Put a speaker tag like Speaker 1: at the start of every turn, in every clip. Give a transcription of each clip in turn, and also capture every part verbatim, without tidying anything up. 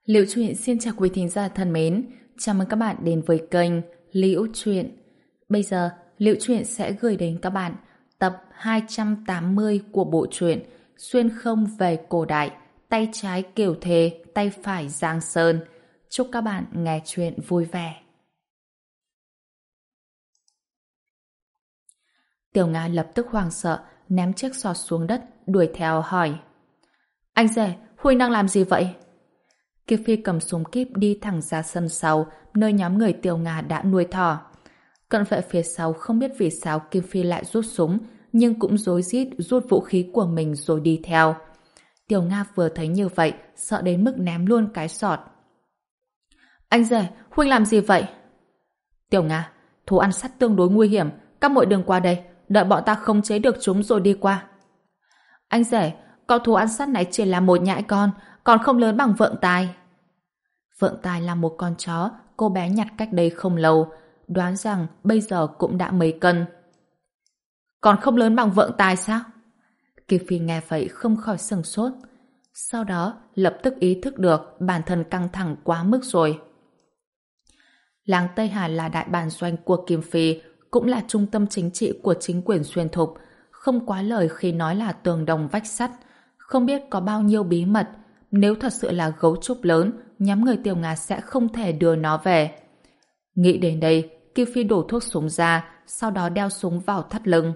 Speaker 1: Liễu Chuyện xin chào quý thính giả thân mến, chào mừng các bạn đến với kênh Liễu Chuyện. Bây giờ, Liễu Chuyện sẽ gửi đến các bạn tập hai trăm tám mươi của bộ truyện Xuyên không về cổ đại, tay trái Kiều Thề, tay phải Giang Sơn. Chúc các bạn nghe chuyện vui vẻ. Tiểu Nga lập tức hoảng sợ, ném chiếc sọt xuống đất, đuổi theo hỏi: Anh rể, Huynh đang làm gì vậy? Kim Phi cầm súng kíp đi thẳng ra sân sau, nơi nhóm người Tiểu Nga đã nuôi thỏ. Cận vệ phía sau không biết vì sao Kim Phi lại rút súng, nhưng cũng rối rít rút vũ khí của mình rồi đi theo. Tiểu Nga vừa thấy như vậy, sợ đến mức ném luôn cái sọt. Anh rể, Huynh làm gì vậy? Tiểu Nga, thú ăn sắt tương đối nguy hiểm, các muội đừng qua đây, đợi bọn ta khống chế được chúng rồi đi qua. Anh rể, con thú ăn sắt này chỉ là một nhãi con, còn không lớn bằng Vượng Tài. Vượng Tài là một con chó cô bé nhặt cách đây không lâu, đoán rằng bây giờ cũng đã mấy cân. Còn không lớn bằng Vượng Tài sao? Kim Phi nghe vậy không khỏi sửng sốt. Sau đó lập tức ý thức được bản thân căng thẳng quá mức rồi. Làng Tây Hà là đại bản doanh của Kim Phi, cũng là trung tâm chính trị của chính quyền Xuyên Thục, không quá lời khi nói là tường đồng vách sắt, không biết có bao nhiêu bí mật. Nếu thật sự là gấu trúc lớn, nhóm người Tiểu Nga sẽ không thể đưa nó về. Nghĩ đến đây, Kim Phi đổ thuốc súng ra, sau đó đeo súng vào thắt lưng.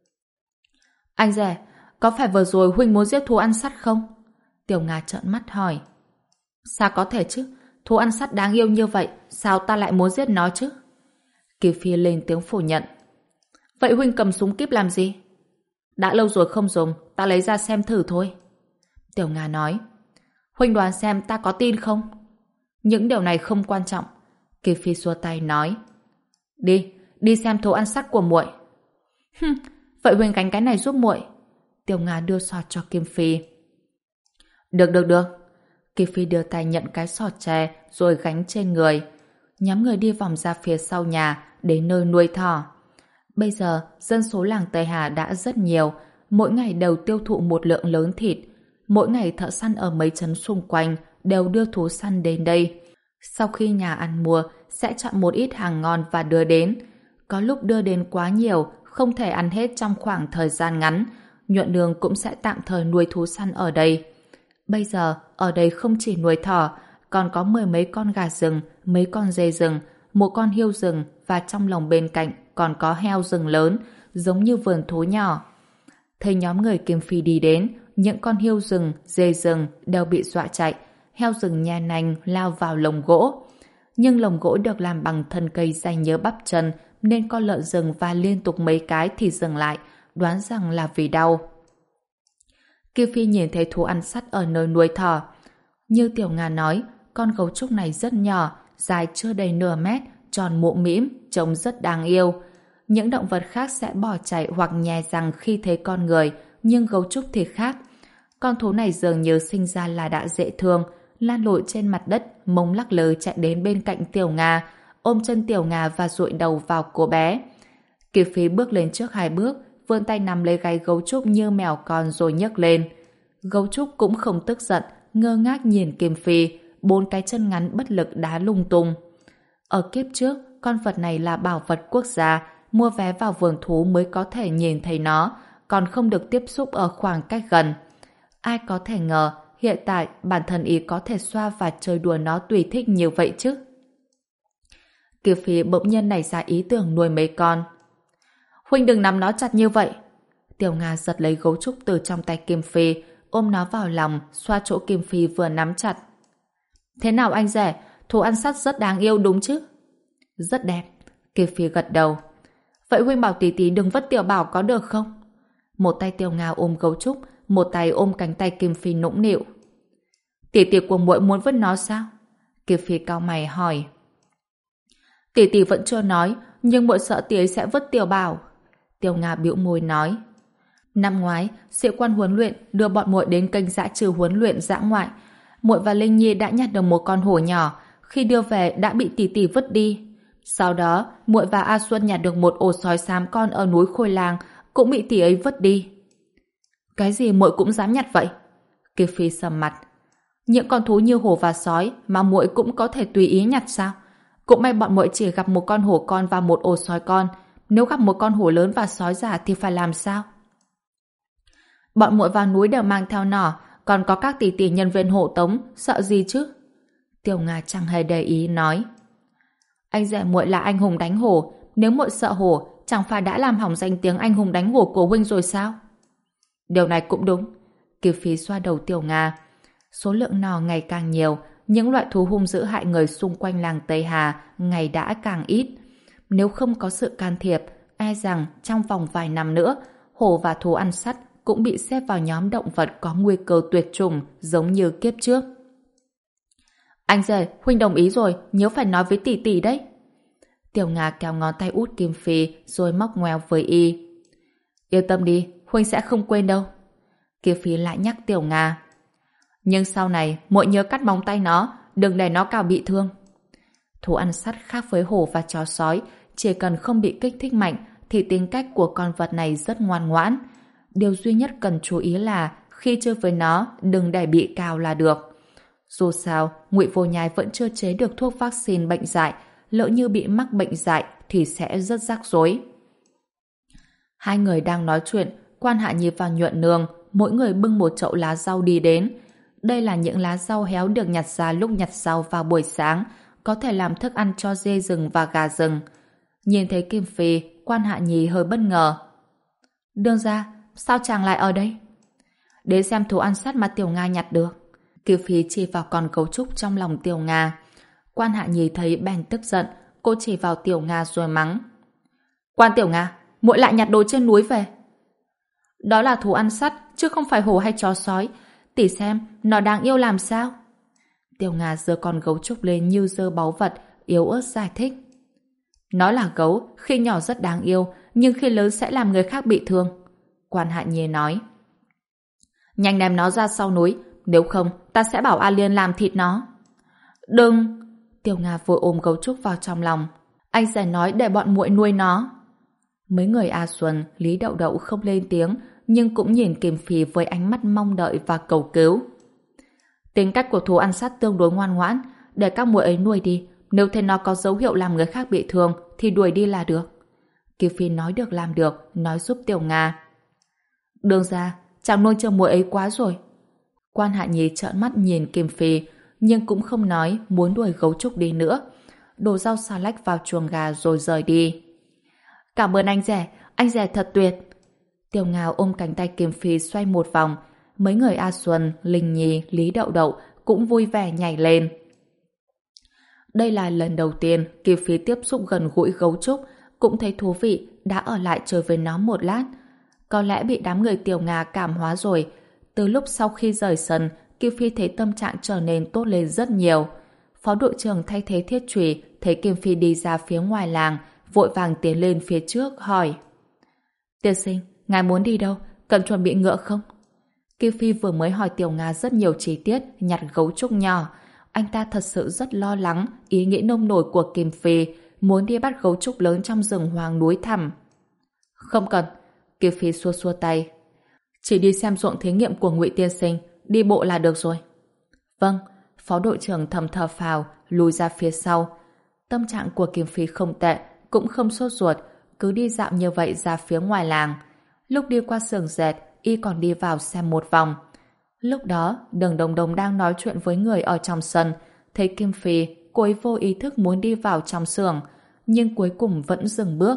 Speaker 1: Anh rể, có phải vừa rồi Huynh muốn giết thú ăn sắt không? Tiểu Nga trợn mắt hỏi. Sao có thể chứ? Thú ăn sắt đáng yêu như vậy, sao ta lại muốn giết nó chứ? Kim Phi lên tiếng phủ nhận. Vậy Huynh cầm súng kíp làm gì? Đã lâu rồi không dùng, ta lấy ra xem thử thôi. Tiểu Nga nói. Huynh đoán xem ta có tin không? Những điều này không quan trọng. Kim Phi xua tay nói. Đi, đi xem thú ăn sắt của muội. Hừm, vậy Huynh gánh cái này giúp muội. Tiểu Nga đưa sọt cho Kim Phi. Được, được, được. Kim Phi đưa tay nhận cái sọt tre rồi gánh trên người. Nhóm người đi vòng ra phía sau nhà đến nơi nuôi thỏ. Bây giờ, dân số làng Tây Hà đã rất nhiều, mỗi ngày đều tiêu thụ một lượng lớn thịt. Mỗi ngày thợ săn ở mấy trấn xung quanh đều đưa thú săn đến đây. Sau khi nhà ăn mua, sẽ chọn một ít hàng ngon và đưa đến. Có lúc đưa đến quá nhiều, không thể ăn hết trong khoảng thời gian ngắn. Nhuận Đường cũng sẽ tạm thời nuôi thú săn ở đây. Bây giờ, ở đây không chỉ nuôi thỏ, còn có mười mấy con gà rừng, mấy con dê rừng, một con hươu rừng và trong lồng bên cạnh còn có heo rừng lớn, giống như vườn thú nhỏ. Thấy nhóm người Kim Phi đi đến, những con hươu rừng, dê rừng đều bị dọa chạy, heo rừng nhe nanh lao vào lồng gỗ. Nhưng lồng gỗ được làm bằng thân cây dày nhớ bắp chân, nên con lợn rừng va liên tục mấy cái thì dừng lại, đoán rằng là vì đau. Kim Phi nhìn thấy thú ăn sắt ở nơi nuôi thỏ. Như Tiểu Nga nói, con gấu trúc này rất nhỏ, dài chưa đầy nửa mét, tròn mụ mĩm, trông rất đáng yêu. Những động vật khác sẽ bỏ chạy hoặc nhè răng khi thấy con người, nhưng gấu trúc thì khác. Con thú này dường như sinh ra là đã dễ thương, lan lội trên mặt đất, mông lắc lư chạy đến bên cạnh Tiểu Nga, ôm chân Tiểu Nga và dụi đầu vào cô bé. Kim Phi bước lên trước hai bước, vươn tay nắm lấy gáy gấu trúc như mèo con rồi nhấc lên. Gấu trúc cũng không tức giận, ngơ ngác nhìn Kim Phi, bốn cái chân ngắn bất lực đá lung tung. Ở kiếp trước, con vật này là bảo vật quốc gia, mua vé vào vườn thú mới có thể nhìn thấy nó, còn không được tiếp xúc ở khoảng cách gần. Ai có thể ngờ, hiện tại bản thân ý có thể xoa và chơi đùa nó tùy thích như vậy chứ. Kim Phi bỗng nhiên nảy ra ý tưởng nuôi mấy con. Huynh đừng nắm nó chặt như vậy. Tiểu Nga giật lấy gấu trúc từ trong tay Kim Phi, ôm nó vào lòng, xoa chỗ Kim Phi vừa nắm chặt. Thế nào anh rể, thú ăn sắt rất đáng yêu đúng chứ? Rất đẹp. Kim Phi gật đầu. Vậy Huynh bảo tí tí đừng vứt Tiểu Bảo có được không? Một tay Tiểu Nga ôm gấu trúc, một tay ôm cánh tay Kim Phi nũng nịu. Tỷ tỷ của muội muốn vứt nó sao? Kim Phi cau mày hỏi. Tỷ tỷ vẫn chưa nói, nhưng muội sợ tỷ ấy sẽ vứt Tiểu Bảo. Tiểu Nga bĩu môi nói. Năm ngoái, sĩ quan huấn luyện đưa bọn muội đến kênh dã trừ huấn luyện dã ngoại. Muội và Linh Nhi đã nhặt được một con hổ nhỏ, khi đưa về đã bị tỷ tỷ vứt đi. Sau đó, muội và A Xuân nhặt được một ổ sói xám con ở núi Khôi Lang, cũng bị tỷ ấy vứt đi. Cái gì muội cũng dám nhặt vậy? Kim Phi sầm mặt. Những con thú như hổ và sói mà muội cũng có thể tùy ý nhặt sao? Cũng may bọn muội chỉ gặp một con hổ con và một ổ sói con. Nếu gặp một con hổ lớn và sói già thì phải làm sao? Bọn muội vào núi đều mang theo nỏ, còn có các tỷ tỷ nhân viên hộ tống, sợ gì chứ? Tiểu Nga chẳng hề để ý nói. Anh rể muội là anh hùng đánh hổ, nếu muội sợ hổ, chẳng phải đã làm hỏng danh tiếng anh hùng đánh hổ của huynh rồi sao? Điều này cũng đúng. Kiều Phi xoa đầu Tiểu Nga. Số lượng nỏ ngày càng nhiều, những loại thú hung dữ hại người xung quanh làng Tây Hà ngày đã càng ít. Nếu không có sự can thiệp, e rằng trong vòng vài năm nữa, hổ và thú ăn sắt cũng bị xếp vào nhóm động vật có nguy cơ tuyệt chủng giống như kiếp trước. Anh rể, huynh đồng ý rồi, nhớ phải nói với tỷ tỷ đấy. Tiểu Nga kéo ngón tay út Kim Phi rồi móc ngoeo với y. Yên tâm đi, huynh sẽ không quên đâu. Kim Phi lại nhắc Tiểu Nga. Nhưng sau này, muội nhớ cắt móng tay nó, đừng để nó cào bị thương. Thú ăn sắt khác với hổ và chó sói, chỉ cần không bị kích thích mạnh thì tính cách của con vật này rất ngoan ngoãn. Điều duy nhất cần chú ý là khi chơi với nó, đừng để bị cào là được. Dù sao, Ngụy Vô Nhai vẫn chưa chế được thuốc vaccine bệnh dại, lỡ như bị mắc bệnh dại thì sẽ rất rắc rối. Hai người đang nói chuyện, Quan Hạ Nhi và Nhuận Nương, mỗi người bưng một chậu lá rau đi đến. Đây là những lá rau héo được nhặt ra lúc nhặt rau vào buổi sáng, có thể làm thức ăn cho dê rừng và gà rừng. Nhìn thấy Kim Phi, Quan Hạ Nhi hơi bất ngờ. Đương ra, sao chàng lại ở đây? Đến xem thú ăn sắt mà Tiểu Nga nhặt được. Kim Phi chỉ vào con gấu trúc trong lòng Tiểu Nga. Quan Hạ Nhi thấy bèn tức giận, cô chỉ vào Tiểu Nga rồi mắng. Quan Tiểu Nga, muội lại nhặt đồ trên núi về. Đó là thú ăn sắt, chứ không phải hổ hay chó sói. Tỷ xem, nó đáng yêu làm sao? Tiểu Nga giơ con gấu trúc lên như giơ báu vật, yếu ớt giải thích. Nó là gấu, khi nhỏ rất đáng yêu, nhưng khi lớn sẽ làm người khác bị thương. Quan Hạ Nhi nói. Nhanh đem nó ra sau núi, nếu không ta sẽ bảo A Liên làm thịt nó. Đừng! Tiểu Nga vội ôm gấu trúc vào trong lòng. Anh sẽ nói để bọn muội nuôi nó. Mấy người A Xuân, Lý Đậu Đậu không lên tiếng, nhưng cũng nhìn Kim Phi với ánh mắt mong đợi và cầu cứu. Tính cách của thú ăn sắt tương đối ngoan ngoãn, để các muội ấy nuôi đi. Nếu thấy nó có dấu hiệu làm người khác bị thương thì đuổi đi là được. Kim Phi nói được làm được, nói giúp Tiểu Nga. Đương ra, chàng nuôi chờ muội ấy quá rồi. Quan Hạ Nhi trợn mắt nhìn Kim Phi, nhưng cũng không nói muốn đuổi gấu trúc đi nữa. Đổ rau xà lách vào chuồng gà rồi rời đi. Cảm ơn anh rể, anh rể thật tuyệt. Tiểu Nga ôm cánh tay Kim Phi xoay một vòng. Mấy người A Xuân, Linh Nhi, Lý Đậu Đậu cũng vui vẻ nhảy lên. Đây là lần đầu tiên Kim Phi tiếp xúc gần gũi gấu trúc, cũng thấy thú vị, đã ở lại chơi với nó một lát. Có lẽ bị đám người Tiểu Nga cảm hóa rồi. Từ lúc sau khi rời sân, Kim Phi thấy tâm trạng trở nên tốt lên rất nhiều. Phó đội trưởng thay thế Thiết Chủy thấy Kim Phi đi ra phía ngoài làng, vội vàng tiến lên phía trước hỏi. Tiên sinh, ngài muốn đi đâu? Cần chuẩn bị ngựa không? Kim Phi vừa mới hỏi Tiểu Nga rất nhiều chi tiết nhặt gấu trúc nhỏ. Anh ta thật sự rất lo lắng ý nghĩ nông nổi của Kim Phi, muốn đi bắt gấu trúc lớn trong rừng hoang núi thẳm. Không cần. Kim Phi xua xua tay. Chỉ đi xem ruộng thí nghiệm của Ngụy tiên sinh, đi bộ là được rồi. Vâng. Phó đội trưởng thầm thở phào, lùi ra phía sau. Tâm trạng của Kim Phi không tệ, cũng không sốt ruột, cứ đi dạo như vậy ra phía ngoài làng. Lúc đi qua xưởng dệt, y còn đi vào xem một vòng. Lúc đó, Đường Đồng Đồng đang nói chuyện với người ở trong sân, thấy Kim Phi, cô ấy vô ý thức muốn đi vào trong xưởng, nhưng cuối cùng vẫn dừng bước.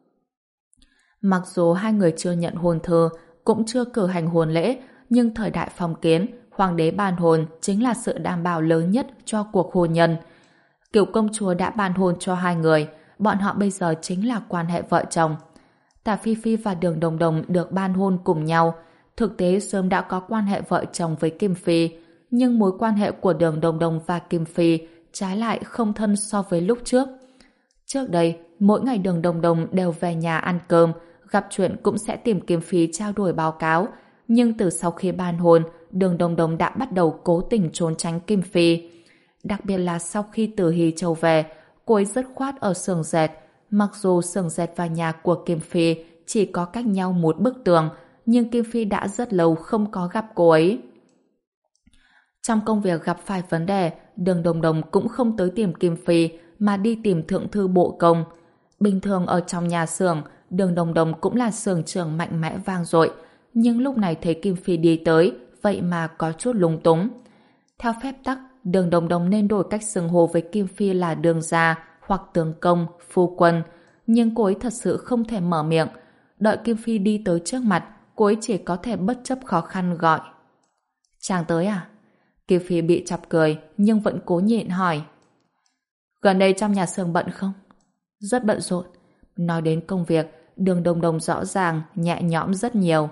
Speaker 1: Mặc dù hai người chưa nhận hôn thư, cũng chưa cử hành hôn lễ, nhưng thời đại phong kiến, hoàng đế ban hôn chính là sự đảm bảo lớn nhất cho cuộc hôn nhân. Kiểu công chúa đã ban hôn cho hai người, bọn họ bây giờ chính là quan hệ vợ chồng. Tả Phi Phi và Đường Đồng Đồng được ban hôn cùng nhau, thực tế sớm đã có quan hệ vợ chồng với Kim Phi, nhưng mối quan hệ của Đường Đồng Đồng và Kim Phi trái lại không thân so với lúc trước. Trước đây, mỗi ngày Đường Đồng Đồng đều về nhà ăn cơm, gặp chuyện cũng sẽ tìm Kim Phi trao đổi báo cáo, nhưng từ sau khi ban hôn, Đường Đồng Đồng đã bắt đầu cố tình trốn tránh Kim Phi. Đặc biệt là sau khi từ Hy Châu về, cô ấy dứt khoát ở xưởng dệt. Mặc dù xưởng dệt và nhà của Kim Phi chỉ có cách nhau một bức tường, nhưng Kim Phi đã rất lâu không có gặp cô ấy. Trong công việc gặp phải vấn đề, Đường Đồng Đồng cũng không tới tìm Kim Phi mà đi tìm thượng thư bộ công. Bình thường ở trong nhà xưởng, Đường Đồng Đồng cũng là xưởng trưởng mạnh mẽ vang dội, nhưng lúc này thấy Kim Phi đi tới, vậy mà có chút lúng túng. Theo phép tắc, Đường Đồng Đồng nên đổi cách xưng hô với Kim Phi là Đường gia hoặc tướng công, phu quân, nhưng cô ấy thật sự không thể mở miệng. Đợi Kim Phi đi tới trước mặt, cô ấy chỉ có thể bất chấp khó khăn gọi. Chàng tới à? Kim Phi bị chọc cười nhưng vẫn cố nhịn hỏi. Gần đây trong nhà xưởng bận không? Rất bận rộn. Nói đến công việc, Đường Đồng Đồng rõ ràng nhẹ nhõm rất nhiều.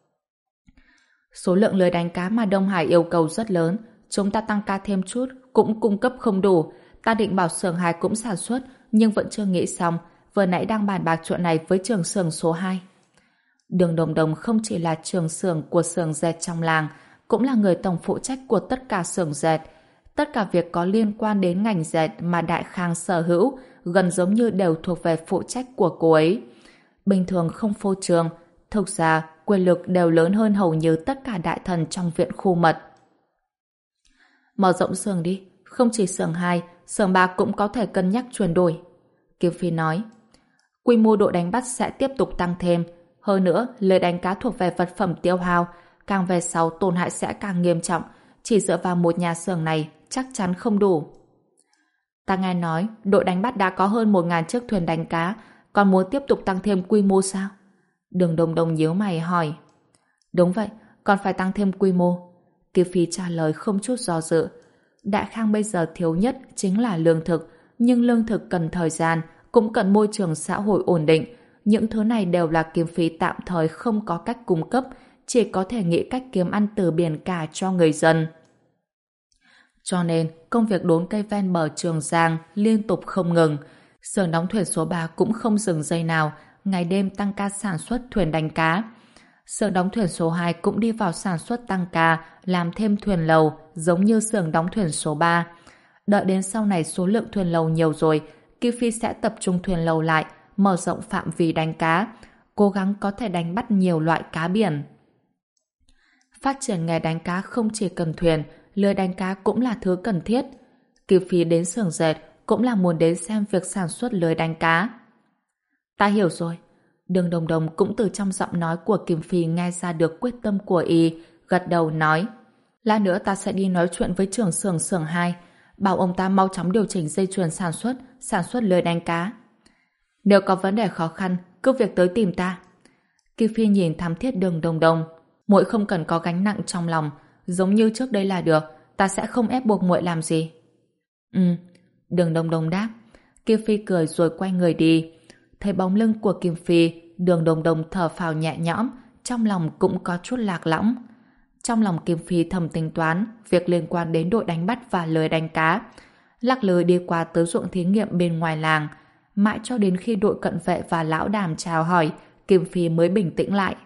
Speaker 1: Số lượng lưới đánh cá mà Đông Hải yêu cầu rất lớn, chúng ta tăng ca thêm chút cũng cung cấp không đủ. Ta định bảo xưởng hai cũng sản xuất nhưng vẫn chưa nghĩ xong, vừa nãy đang bàn bạc chuyện này với trưởng xưởng số hai. Đường Đồng Đồng không chỉ là trưởng xưởng của xưởng dệt trong làng, cũng là người tổng phụ trách của tất cả xưởng dệt. Tất cả việc có liên quan đến ngành dệt mà Đại Khang sở hữu gần giống như đều thuộc về phụ trách của cô ấy. Bình thường không phô trương, thực ra quyền lực đều lớn hơn hầu như tất cả đại thần trong viện khu mật. Mở rộng xưởng đi, không chỉ xưởng hai, xưởng ba cũng có thể cân nhắc chuyển đổi. Kim Phi nói, quy mô đội đánh bắt sẽ tiếp tục tăng thêm. Hơn nữa, lưới đánh cá thuộc về vật phẩm tiêu hao, càng về sau tổn hại sẽ càng nghiêm trọng. Chỉ dựa vào một nhà xưởng này chắc chắn không đủ. Ta nghe nói đội đánh bắt đã có hơn một ngàn chiếc thuyền đánh cá, còn muốn tiếp tục tăng thêm quy mô sao? Đường Đồng Đồng nhíu mày hỏi. Đúng vậy, còn phải tăng thêm quy mô. Kim Phi trả lời không chút do dự. Đại Khang bây giờ thiếu nhất chính là lương thực, nhưng lương thực cần thời gian, cũng cần môi trường xã hội ổn định. Những thứ này đều là Kim Phi tạm thời không có cách cung cấp, chỉ có thể nghĩ cách kiếm ăn từ biển cả cho người dân. Cho nên, công việc đốn cây ven bờ Trường Giang liên tục không ngừng. Xưởng đóng thuyền số ba cũng không dừng giây nào, ngày đêm tăng ca sản xuất thuyền đánh cá. Xưởng đóng thuyền số hai cũng đi vào sản xuất tăng ca, làm thêm thuyền lầu, giống như xưởng đóng thuyền số ba. Đợi đến sau này số lượng thuyền lầu nhiều rồi, Kim Phi sẽ tập trung thuyền lầu lại, mở rộng phạm vi đánh cá, cố gắng có thể đánh bắt nhiều loại cá biển. Phát triển nghề đánh cá không chỉ cần thuyền, lưới đánh cá cũng là thứ cần thiết. Kim Phi đến xưởng dệt cũng là muốn đến xem việc sản xuất lưới đánh cá. Ta hiểu rồi. Đường Đồng Đồng cũng từ trong giọng nói của Kim Phi nghe ra được quyết tâm của y, gật đầu nói. Lát nữa ta sẽ đi nói chuyện với trưởng xưởng xưởng hai, bảo ông ta mau chóng điều chỉnh dây chuyền sản xuất, sản xuất lưới đánh cá. Nếu có vấn đề khó khăn, cứ việc tới tìm ta. Kim Phi nhìn thắm thiết Đường Đồng Đồng. Muội không cần có gánh nặng trong lòng, giống như trước đây là được, ta sẽ không ép buộc muội làm gì. Ừ, Đường Đồng Đồng đáp. Kim Phi cười rồi quay người đi. Thấy bóng lưng của Kim Phi, Đường Đồng Đồng thở phào nhẹ nhõm, trong lòng cũng có chút lạc lõng. Trong lòng Kim Phi thầm tính toán việc liên quan đến đội đánh bắt và lưới đánh cá. Lắc lư đi qua tới ruộng thí nghiệm bên ngoài làng, mãi cho đến khi đội cận vệ và lão Đàm chào hỏi, Kim Phi mới bình tĩnh lại.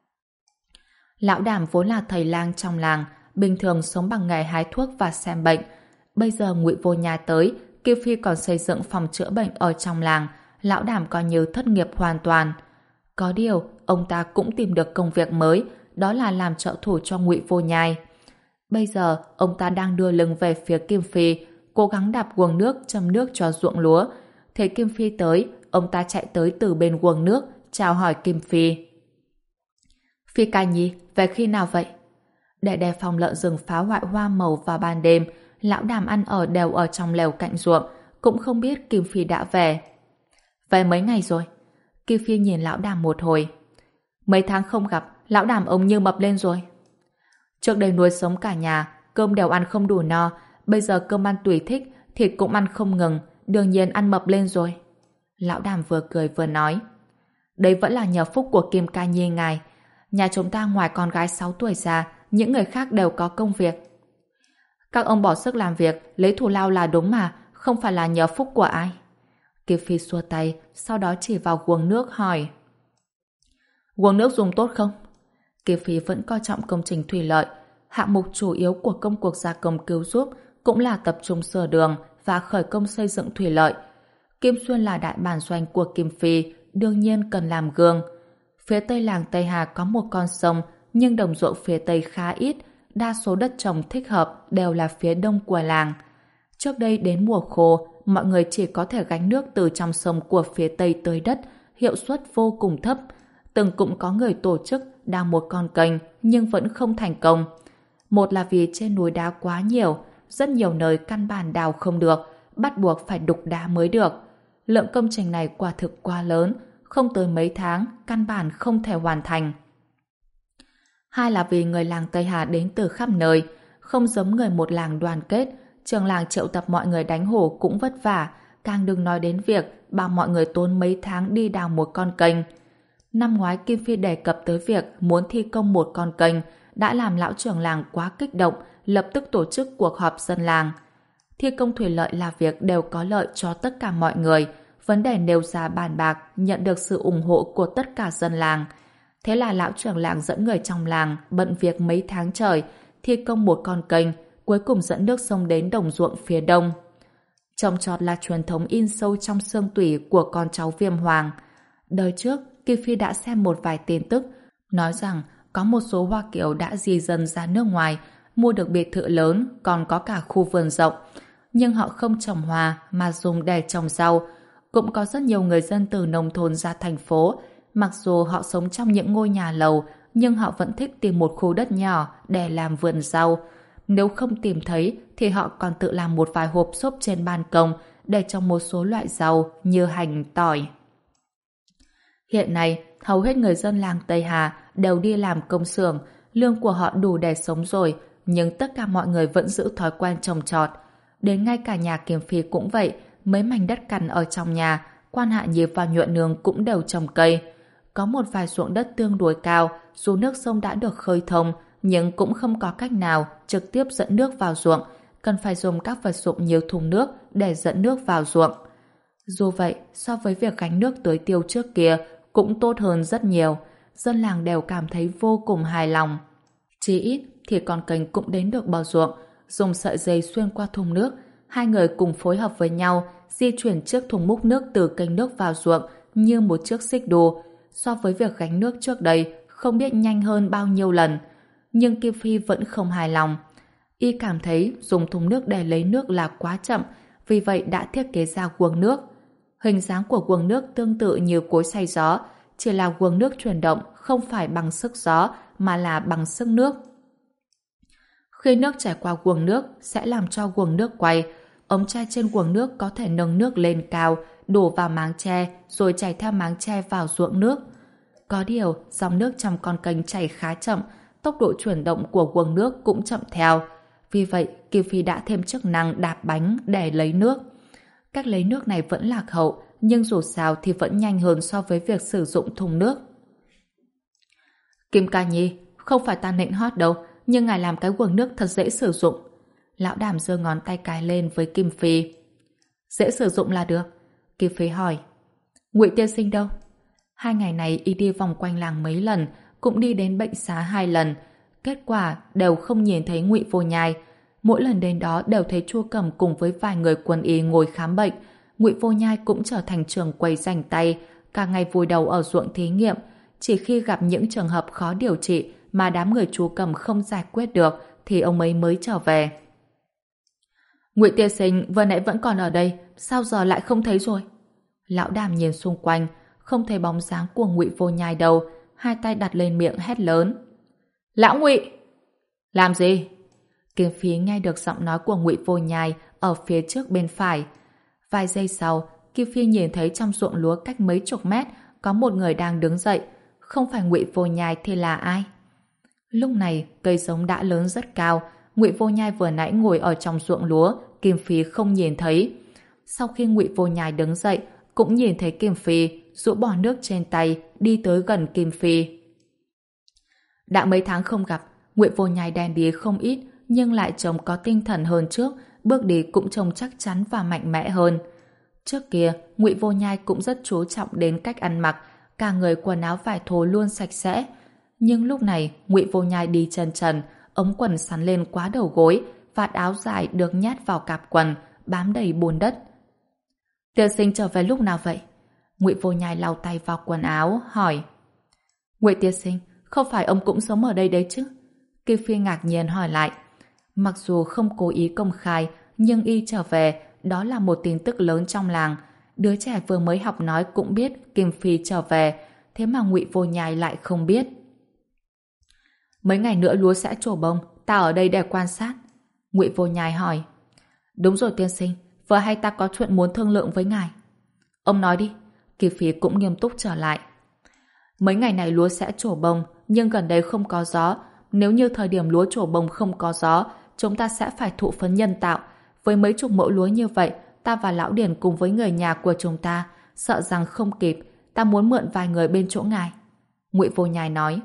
Speaker 1: Lão Đàm vốn là thầy lang trong làng, bình thường sống bằng nghề hái thuốc và xem bệnh. Bây giờ Ngụy Vô Nhà tới, Kim Phi còn xây dựng phòng chữa bệnh ở trong làng, lão Đàm coi như thất nghiệp hoàn toàn. Có điều, ông ta cũng tìm được công việc mới, đó là làm trợ thủ cho Ngụy Vô Nhai. Bây giờ, ông ta đang đưa lưng về phía Kim Phi, cố gắng đạp guồng nước châm nước cho ruộng lúa. Thấy Kim Phi tới, ông ta chạy tới từ bên guồng nước, chào hỏi Kim Phi. Phi ca nhi, về khi nào vậy? Để đề phòng lợn rừng phá hoại hoa màu vào ban đêm, lão Đàm ăn ở đều ở trong lều cạnh ruộng, cũng không biết Kim Phi đã về. Về mấy ngày rồi? Kim Phi nhìn lão Đàm một hồi. Mấy tháng không gặp, lão Đàm ông như mập lên rồi. Trước đây nuôi sống cả nhà, cơm đều ăn không đủ no, bây giờ cơm ăn tùy thích, thịt cũng ăn không ngừng, đương nhiên ăn mập lên rồi. Lão Đàm vừa cười vừa nói. Đấy vẫn là nhờ phúc của Kim ca nhi ngài. Nhà chúng ta ngoài con gái sáu tuổi ra, những người khác đều có công việc. Các ông bỏ sức làm việc, lấy thù lao là đúng mà, không phải là nhờ phúc của ai. Kim Phi xua tay, sau đó chỉ vào guồng nước hỏi. Guồng nước dùng tốt không? Kim Phi vẫn coi trọng công trình thủy lợi. Hạng mục chủ yếu của công cuộc gia công cứu giúp cũng là tập trung sửa đường và khởi công xây dựng thủy lợi. Kim Xuyên là đại bản doanh của Kim Phi, đương nhiên cần làm gương. Phía tây làng Tây Hà có một con sông, nhưng đồng ruộng phía tây khá ít, đa số đất trồng thích hợp đều là phía đông của làng. Trước đây đến mùa khô, mọi người chỉ có thể gánh nước từ trong sông của phía tây tới đất, hiệu suất vô cùng thấp. Từng cũng có người tổ chức đào một con kênh nhưng vẫn không thành công. Một là vì trên núi đá quá nhiều, rất nhiều nơi căn bản đào không được, bắt buộc phải đục đá mới được. Lượng công trình này quả thực quá lớn, không tới mấy tháng, căn bản không thể hoàn thành. Hai là vì người làng Tây Hà đến từ khắp nơi, không giống người một làng đoàn kết, trường làng triệu tập mọi người đánh hổ cũng vất vả, càng đừng nói đến việc bảo mọi người tốn mấy tháng đi đào một con kênh. Năm ngoái Kim Phi đề cập tới việc muốn thi công một con kênh, đã làm lão trưởng làng quá kích động, lập tức tổ chức cuộc họp dân làng. Thi công thủy lợi là việc đều có lợi cho tất cả mọi người, vấn đề nêu ra bàn bạc nhận được sự ủng hộ của tất cả dân làng. Thế là lão trưởng làng dẫn người trong làng bận việc mấy tháng trời, thi công một con kênh, cuối cùng dẫn nước sông đến đồng ruộng phía đông. Trồng trọt là truyền thống in sâu trong xương tủy của con cháu Viêm Hoàng. Đời trước, Kim Phi đã xem một vài tin tức, nói rằng có một số Hoa Kiều đã di dân ra nước ngoài, mua được biệt thự lớn, còn có cả khu vườn rộng. Nhưng họ không trồng hoa mà dùng để trồng rau. Cũng có rất nhiều người dân từ nông thôn ra thành phố, mặc dù họ sống trong những ngôi nhà lầu, nhưng họ vẫn thích tìm một khu đất nhỏ để làm vườn rau. Nếu không tìm thấy thì họ còn tự làm một vài hộp xốp trên ban công để trồng một số loại rau như hành, tỏi. Hiện nay, hầu hết người dân làng Tây Hà đều đi làm công xưởng, lương của họ đủ để sống rồi, nhưng tất cả mọi người vẫn giữ thói quen trồng trọt. Đến ngay cả nhà Kiếm Phi cũng vậy, mấy mảnh đất cằn ở trong nhà, Quan Hạ Nhiếp và Nhuận Nương cũng đều trồng cây. Có một vài ruộng đất tương đối cao, dù nước sông đã được khơi thông, nhưng cũng không có cách nào trực tiếp dẫn nước vào ruộng, cần phải dùng các vật dụng như thùng nước để dẫn nước vào ruộng. Dù vậy, so với việc gánh nước tưới tiêu trước kia, cũng tốt hơn rất nhiều, dân làng đều cảm thấy vô cùng hài lòng. Chỉ ít thì con kênh cũng đến được bờ ruộng, dùng sợi dây xuyên qua thùng nước, hai người cùng phối hợp với nhau di chuyển chiếc thùng múc nước từ kênh nước vào ruộng như một chiếc xích đu. So với việc gánh nước trước đây, không biết nhanh hơn bao nhiêu lần. Nhưng Kim Phi vẫn không hài lòng. Y cảm thấy dùng thùng nước để lấy nước là quá chậm, vì vậy đã thiết kế ra guồng nước. Hình dáng của guồng nước tương tự như cối xay gió, chỉ là guồng nước chuyển động không phải bằng sức gió mà là bằng sức nước. Khi nước chảy qua guồng nước sẽ làm cho guồng nước quay, ống tre trên guồng nước có thể nâng nước lên cao, đổ vào máng tre rồi chảy theo máng tre vào ruộng nước. Có điều, dòng nước trong con kênh chảy khá chậm, tốc độ chuyển động của guồng nước cũng chậm theo. Vì vậy, Kim Phi đã thêm chức năng đạp bánh để lấy nước. Cách lấy nước này vẫn lạc hậu, nhưng dù sao thì vẫn nhanh hơn so với việc sử dụng thùng nước. Kim ca nhi, không phải ta nịnh hót đâu, nhưng ngài làm cái guồng nước thật dễ sử dụng. Lão Đàm giơ ngón tay cái lên với Kim Phi. Dễ sử dụng là được. Kim Phi hỏi. Ngụy tiên sinh đâu? Hai ngày này y đi vòng quanh làng mấy lần, cũng đi đến bệnh xá hai lần. Kết quả đều không nhìn thấy Ngụy Vô Nhai. Mỗi lần đến đó đều thấy Chu Cẩm cùng với vài người quân y ngồi khám bệnh. Ngụy Vô Nhai cũng trở thành trưởng quầy rảnh tay, cả ngày vùi đầu ở ruộng thí nghiệm. Chỉ khi gặp những trường hợp khó điều trị mà đám người Chu Cẩm không giải quyết được thì ông ấy mới trở về. Ngụy tiên sinh vừa nãy vẫn còn ở đây, sao giờ lại không thấy rồi? Lão Đàm nhìn xung quanh, không thấy bóng dáng của Ngụy Vô Nhai đâu, hai tay đặt lên miệng hét lớn. Lão Ngụy! Làm gì? Kim Phi nghe được giọng nói của Ngụy Vô Nhai ở phía trước bên phải. Vài giây sau, Kim Phi nhìn thấy trong ruộng lúa cách mấy chục mét có một người đang đứng dậy. Không phải Ngụy Vô Nhai thì là ai? Lúc này, cây giống đã lớn rất cao. Ngụy Vô Nhai vừa nãy ngồi ở trong ruộng lúa, Kim Phi không nhìn thấy. Sau khi Ngụy Vô Nhai đứng dậy, cũng nhìn thấy Kim Phi rũ bỏ nước trên tay, đi tới gần Kim Phi. Đã mấy tháng không gặp, Ngụy Vô Nhai đen đi không ít, nhưng lại trông có tinh thần hơn trước, bước đi cũng trông chắc chắn và mạnh mẽ hơn. Trước kia, Ngụy Vô Nhai cũng rất chú trọng đến cách ăn mặc, cả người quần áo vải thô luôn sạch sẽ. Nhưng lúc này, Ngụy Vô Nhai đi chân trần, ống quần sắn lên quá đầu gối, vạt áo dài được nhét vào cạp quần, bám đầy bùn đất. Tiên sinh trở về lúc nào vậy? Ngụy Vô Nhai lau tay vào quần áo, hỏi. Ngụy tiên sinh, không phải ông cũng sống ở đây đấy chứ? Kim Phi ngạc nhiên hỏi lại. Mặc dù không cố ý công khai, nhưng y trở về, đó là một tin tức lớn trong làng. Đứa trẻ vừa mới học nói cũng biết Kim Phi trở về, thế mà Ngụy Vô Nhai lại không biết. Mấy ngày nữa lúa sẽ trổ bông, ta ở đây để quan sát. Ngụy Vô Nhai hỏi. Đúng rồi tiên sinh, vừa hay ta có chuyện muốn thương lượng với ngài. Ông nói đi. Kim Phi cũng nghiêm túc trở lại. Mấy ngày này lúa sẽ trổ bông, nhưng gần đây không có gió. Nếu như thời điểm lúa trổ bông không có gió, chúng ta sẽ phải thụ phấn nhân tạo. Với mấy chục mẫu lúa như vậy, ta và Lão Điền cùng với người nhà của chúng ta, sợ rằng không kịp. Ta muốn mượn vài người bên chỗ ngài. Ngụy Vô Nhai nói.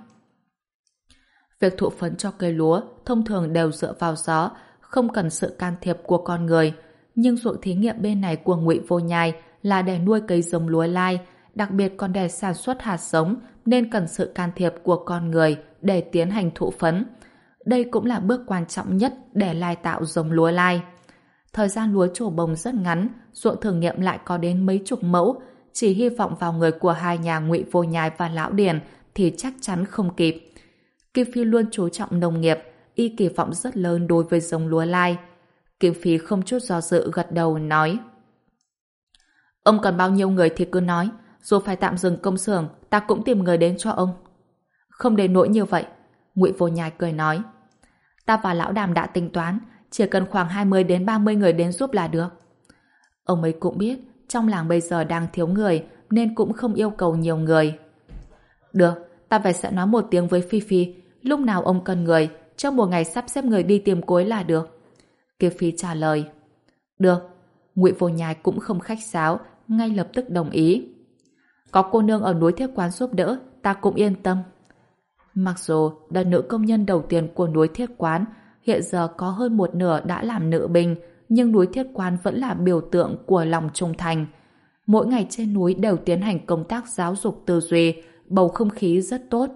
Speaker 1: Việc thụ phấn cho cây lúa thông thường đều dựa vào gió, không cần sự can thiệp của con người. Nhưng ruộng thí nghiệm bên này của Ngụy Vô Nhai là để nuôi cây giống lúa lai, đặc biệt còn để sản xuất hạt giống, nên cần sự can thiệp của con người để tiến hành thụ phấn. Đây cũng là bước quan trọng nhất để lai tạo giống lúa lai. Thời gian lúa trổ bông rất ngắn, ruộng thử nghiệm lại có đến mấy chục mẫu, chỉ hy vọng vào người của hai nhà Ngụy Vô Nhai và Lão Điền thì chắc chắn không kịp. Kim Phi luôn chú trọng nông nghiệp, y kỳ vọng rất lớn đối với giống lúa lai. Kim Phi không chút do dự gật đầu nói. Ông cần bao nhiêu người thì cứ nói, dù phải tạm dừng công xưởng, ta cũng tìm người đến cho ông. Không đến nỗi như vậy, Ngụy Vô Nhai cười nói. Ta và Lão Đàm đã tính toán, chỉ cần khoảng hai mươi đến ba mươi người đến giúp là được. Ông ấy cũng biết, trong làng bây giờ đang thiếu người, nên cũng không yêu cầu nhiều người. Được, ta phải sẽ nói một tiếng với Phi Phi, lúc nào ông cần người, trong một ngày sắp xếp người đi tìm cô ấy là được. Kim Phi trả lời. Được. Ngụy Vô Nhai cũng không khách sáo, ngay lập tức đồng ý. Có cô nương ở núi Thiết Quán giúp đỡ, ta cũng yên tâm. Mặc dù đợt nữ công nhân đầu tiên của núi Thiết Quán hiện giờ có hơn một nửa đã làm nữ binh, nhưng núi Thiết Quán vẫn là biểu tượng của lòng trung thành. Mỗi ngày trên núi đều tiến hành công tác giáo dục tư duy, bầu không khí rất tốt.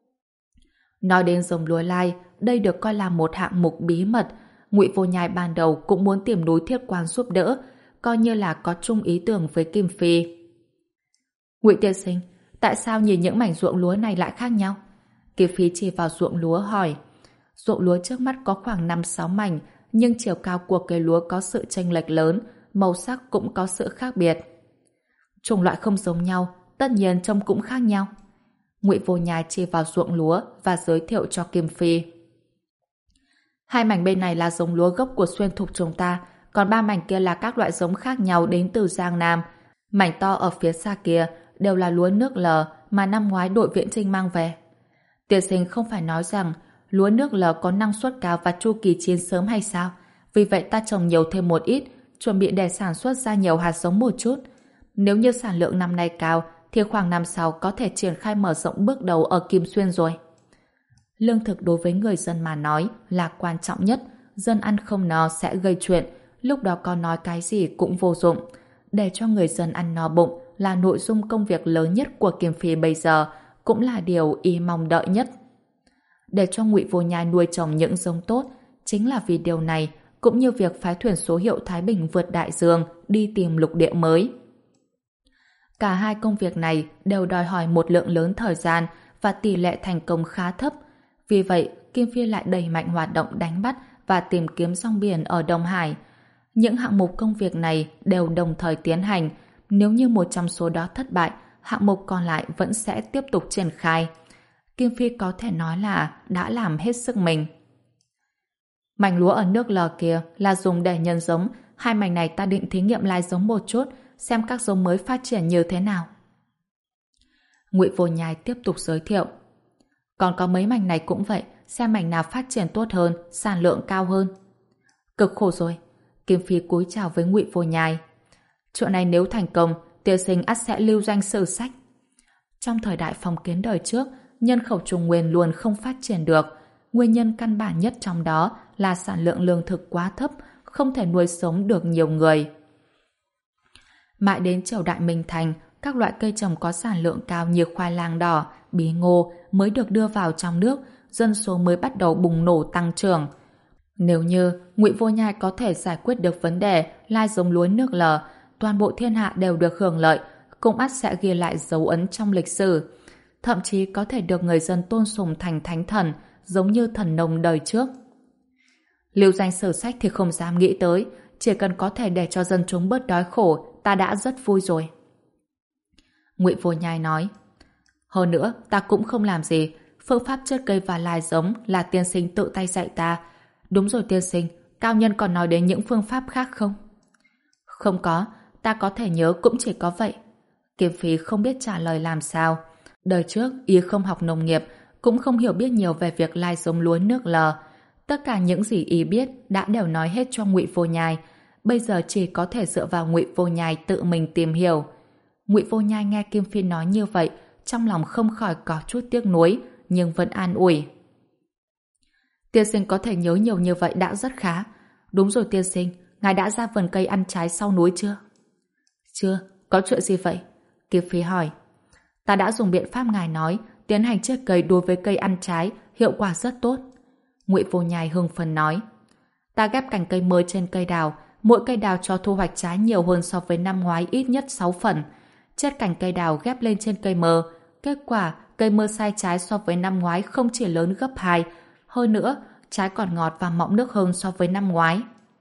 Speaker 1: Nói đến giống lúa lai, đây được coi là một hạng mục bí mật. Ngụy Vô Nhai ban đầu cũng muốn tìm núi Thiết Quán giúp đỡ, coi như là có chung ý tưởng với Kim Phi. Ngụy tiên sinh, tại sao nhìn những mảnh ruộng lúa này lại khác nhau? Kim Phi chỉ vào ruộng lúa hỏi. Ruộng lúa trước mắt có khoảng năm sáu mảnh, nhưng chiều cao của cây lúa có sự chênh lệch lớn, màu sắc cũng có sự khác biệt. Chủng loại không giống nhau, tất nhiên trông cũng khác nhau. Ngụy Vô Nhai chỉ vào ruộng lúa và giới thiệu cho Kim Phi. Hai mảnh bên này là giống lúa gốc của Xuyên Thục chúng ta, còn ba mảnh kia là các loại giống khác nhau đến từ Giang Nam. Mảnh to ở phía xa kia đều là lúa nước lờ mà năm ngoái đội Viễn Chinh mang về. Tiên sinh không phải nói rằng lúa nước lờ có năng suất cao và chu kỳ chín sớm hay sao? Vì vậy ta trồng nhiều thêm một ít, chuẩn bị để sản xuất ra nhiều hạt giống một chút. Nếu như sản lượng năm nay cao, thì khoảng năm sau có thể triển khai mở rộng bước đầu ở Kim Xuyên rồi. Lương thực đối với người dân mà nói là quan trọng nhất. Dân ăn không no sẽ gây chuyện, lúc đó có nói cái gì cũng vô dụng. Để cho người dân ăn no bụng là nội dung công việc lớn nhất của Kim Phi bây giờ, cũng là điều y mong đợi nhất. Để cho Ngụy Vô Nhai nuôi trồng những giống tốt, chính là vì điều này, cũng như việc phái thuyền số hiệu Thái Bình vượt đại dương đi tìm lục địa mới. Cả hai công việc này đều đòi hỏi một lượng lớn thời gian và tỷ lệ thành công khá thấp. Vì vậy, Kim Phi lại đẩy mạnh hoạt động đánh bắt và tìm kiếm rong biển ở Đông Hải. Những hạng mục công việc này đều đồng thời tiến hành. Nếu như một trong số đó thất bại, hạng mục còn lại vẫn sẽ tiếp tục triển khai. Kim Phi có thể nói là đã làm hết sức mình. Mảnh lúa ở nước lờ kia là dùng để nhân giống. Hai mảnh này ta định thí nghiệm lai giống một chút, xem các giống mới phát triển như thế nào. Ngụy Vô Nhai tiếp tục giới thiệu. Còn có mấy mảnh này cũng vậy, xem mảnh nào phát triển tốt hơn, sản lượng cao hơn. Cực khổ rồi. Kim Phi cúi chào với Ngụy Vô Nhai. Chuyện này nếu thành công, tiên sinh ắt sẽ lưu danh sử sách. Trong thời đại phong kiến đời trước, nhân khẩu Trung Nguyên luôn không phát triển được. Nguyên nhân căn bản nhất trong đó là sản lượng lương thực quá thấp, không thể nuôi sống được nhiều người. Mãi đến triều đại Minh Thành, các loại cây trồng có sản lượng cao như khoai lang đỏ, bí ngô mới được đưa vào trong nước, dân số mới bắt đầu bùng nổ tăng trưởng. Nếu như Ngụy Vô Nhai có thể giải quyết được vấn đề lai giống lúa nước lờ, toàn bộ thiên hạ đều được hưởng lợi, cũng ắt sẽ ghi lại dấu ấn trong lịch sử. Thậm chí có thể được người dân tôn sùng thành thánh thần, giống như thần nông đời trước. Lưu danh sử sách thì không dám nghĩ tới, chỉ cần có thể để cho dân chúng bớt đói khổ, ta đã rất vui rồi. Ngụy Vô Nhai nói, hơn nữa, ta cũng không làm gì, phương pháp chất cây và lai giống là tiên sinh tự tay dạy ta. Đúng rồi tiên sinh, cao nhân còn nói đến những phương pháp khác không? Không có, ta có thể nhớ cũng chỉ có vậy. Kiếm Phí không biết trả lời làm sao. Đời trước, y không học nông nghiệp, cũng không hiểu biết nhiều về việc lai giống lúa nước lờ. Tất cả những gì y biết đã đều nói hết cho Ngụy Vô Nhai. Bây giờ chỉ có thể dựa vào Ngụy Vô Nhai tự mình tìm hiểu. Ngụy Vô Nhai nghe Kim Phi nói như vậy, trong lòng không khỏi có chút tiếc nuối, nhưng vẫn an ủi. Tiên sinh có thể nhớ nhiều như vậy đã rất khá. Đúng rồi tiên sinh, ngài đã ra vườn cây ăn trái sau núi chưa? Chưa, có chuyện gì vậy? Kim Phi hỏi. Ta đã dùng biện pháp ngài nói, tiến hành chiết cây đối với cây ăn trái, hiệu quả rất tốt. Ngụy Vô Nhai hưng phấn nói. Ta ghép cành cây mới trên cây đào, mỗi cây đào cho thu hoạch trái nhiều hơn so với năm ngoái ít nhất sáu phần. Chiết cành cây đào ghép lên trên cây mơ, kết quả cây mơ sai trái so với năm ngoái không chỉ lớn gấp hai, hơn nữa, trái còn ngọt và mọng nước hơn so với năm ngoái.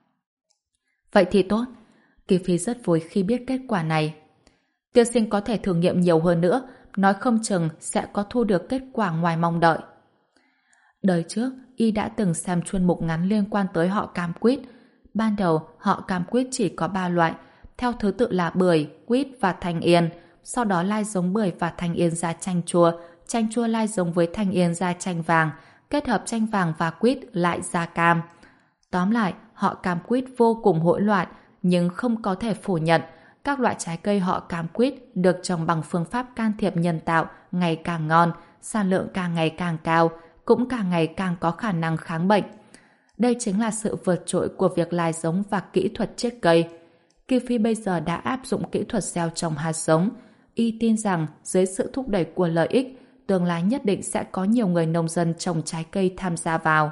Speaker 1: Vậy thì tốt. Kỳ Phi rất vui khi biết kết quả này. Tiên sinh có thể thử nghiệm nhiều hơn nữa, nói không chừng sẽ có thu được kết quả ngoài mong đợi. Đời trước, y đã từng xem chuyên mục ngắn liên quan tới họ cam quýt. Ban đầu, họ cam quýt chỉ có ba loại, theo thứ tự là bưởi, quýt và thanh yên. Sau đó lai giống bưởi và thanh yên ra chanh chua, chanh chua lai giống với thanh yên ra chanh vàng, kết hợp chanh vàng và quýt lại ra cam. Tóm lại, họ cam quýt vô cùng hỗn loạn, nhưng không có thể phủ nhận, các loại trái cây họ cam quýt được trồng bằng phương pháp can thiệp nhân tạo ngày càng ngon, sản lượng càng ngày càng cao, cũng càng ngày càng có khả năng kháng bệnh. Đây chính là sự vượt trội của việc lai giống và kỹ thuật chiết cây. Kim Phi bây giờ đã áp dụng kỹ thuật gieo trồng hạt giống. Y tin rằng dưới sự thúc đẩy của lợi ích, tương lai nhất định sẽ có nhiều người nông dân trồng trái cây tham gia vào.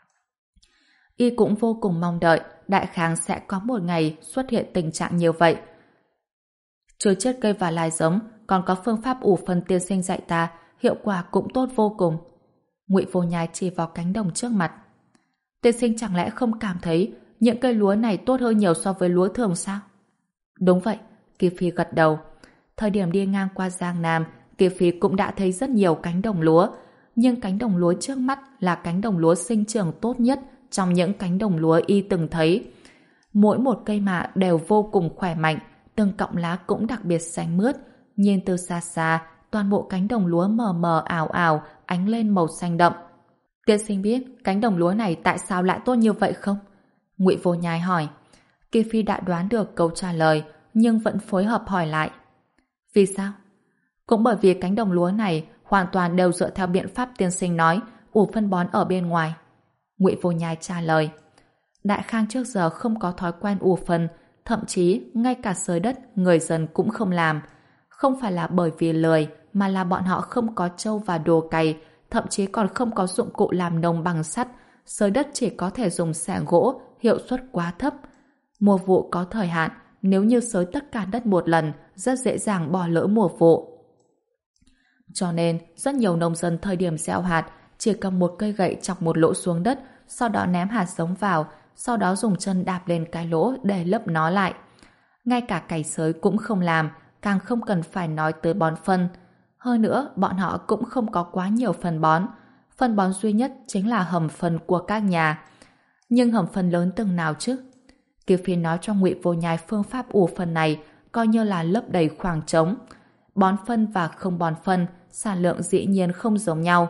Speaker 1: Y cũng vô cùng mong đợi đại khái sẽ có một ngày xuất hiện tình trạng như vậy. Trừ chiết cây và lai giống, còn có phương pháp ủ phân tiên sinh dạy ta, hiệu quả cũng tốt vô cùng. Ngụy Vô Nhai chỉ vào cánh đồng trước mặt. Tiên sinh chẳng lẽ không cảm thấy những cây lúa này tốt hơn nhiều so với lúa thường sao? Đúng vậy, Kim Phi gật đầu. Thời điểm đi ngang qua Giang Nam, Kim Phi cũng đã thấy rất nhiều cánh đồng lúa, nhưng cánh đồng lúa trước mắt là cánh đồng lúa sinh trưởng tốt nhất trong những cánh đồng lúa y từng thấy. Mỗi một cây mạ đều vô cùng khỏe mạnh, từng cọng lá cũng đặc biệt xanh mướt, nhìn từ xa xa, toàn bộ cánh đồng lúa mờ mờ ảo ảo, ánh lên màu xanh đậm. Tiên sinh biết cánh đồng lúa này tại sao lại tốt như vậy không? Ngụy Vô Nhai hỏi. Kim Phi đã đoán được câu trả lời, nhưng vẫn phối hợp hỏi lại. Vì sao? Cũng bởi vì cánh đồng lúa này hoàn toàn đều dựa theo biện pháp tiên sinh nói, ủ phân bón ở bên ngoài. Ngụy Vô Nhai trả lời. Đại Khang trước giờ không có thói quen ủ phân, thậm chí ngay cả xới đất người dân cũng không làm. Không phải là bởi vì lười, mà là bọn họ không có trâu và đồ cày, thậm chí còn không có dụng cụ làm nông bằng sắt, xới đất chỉ có thể dùng xẻ gỗ, hiệu suất quá thấp. Mùa vụ có thời hạn, nếu như xới tất cả đất một lần, rất dễ dàng bỏ lỡ mùa vụ. Cho nên, rất nhiều nông dân thời điểm gieo hạt chỉ cầm một cây gậy chọc một lỗ xuống đất, sau đó ném hạt giống vào, sau đó dùng chân đạp lên cái lỗ để lấp nó lại. Ngay cả cày xới cũng không làm, càng không cần phải nói tới bón phân. Hơn nữa, bọn họ cũng không có quá nhiều phân bón. Phân bón duy nhất chính là hầm phân của các nhà. Nhưng hầm phân lớn từng nào chứ? Kiều Phi nói cho Ngụy Vô Nhai phương pháp ủ phân này coi như là lấp đầy khoảng trống. Bón phân và không bón phân, sản lượng dĩ nhiên không giống nhau.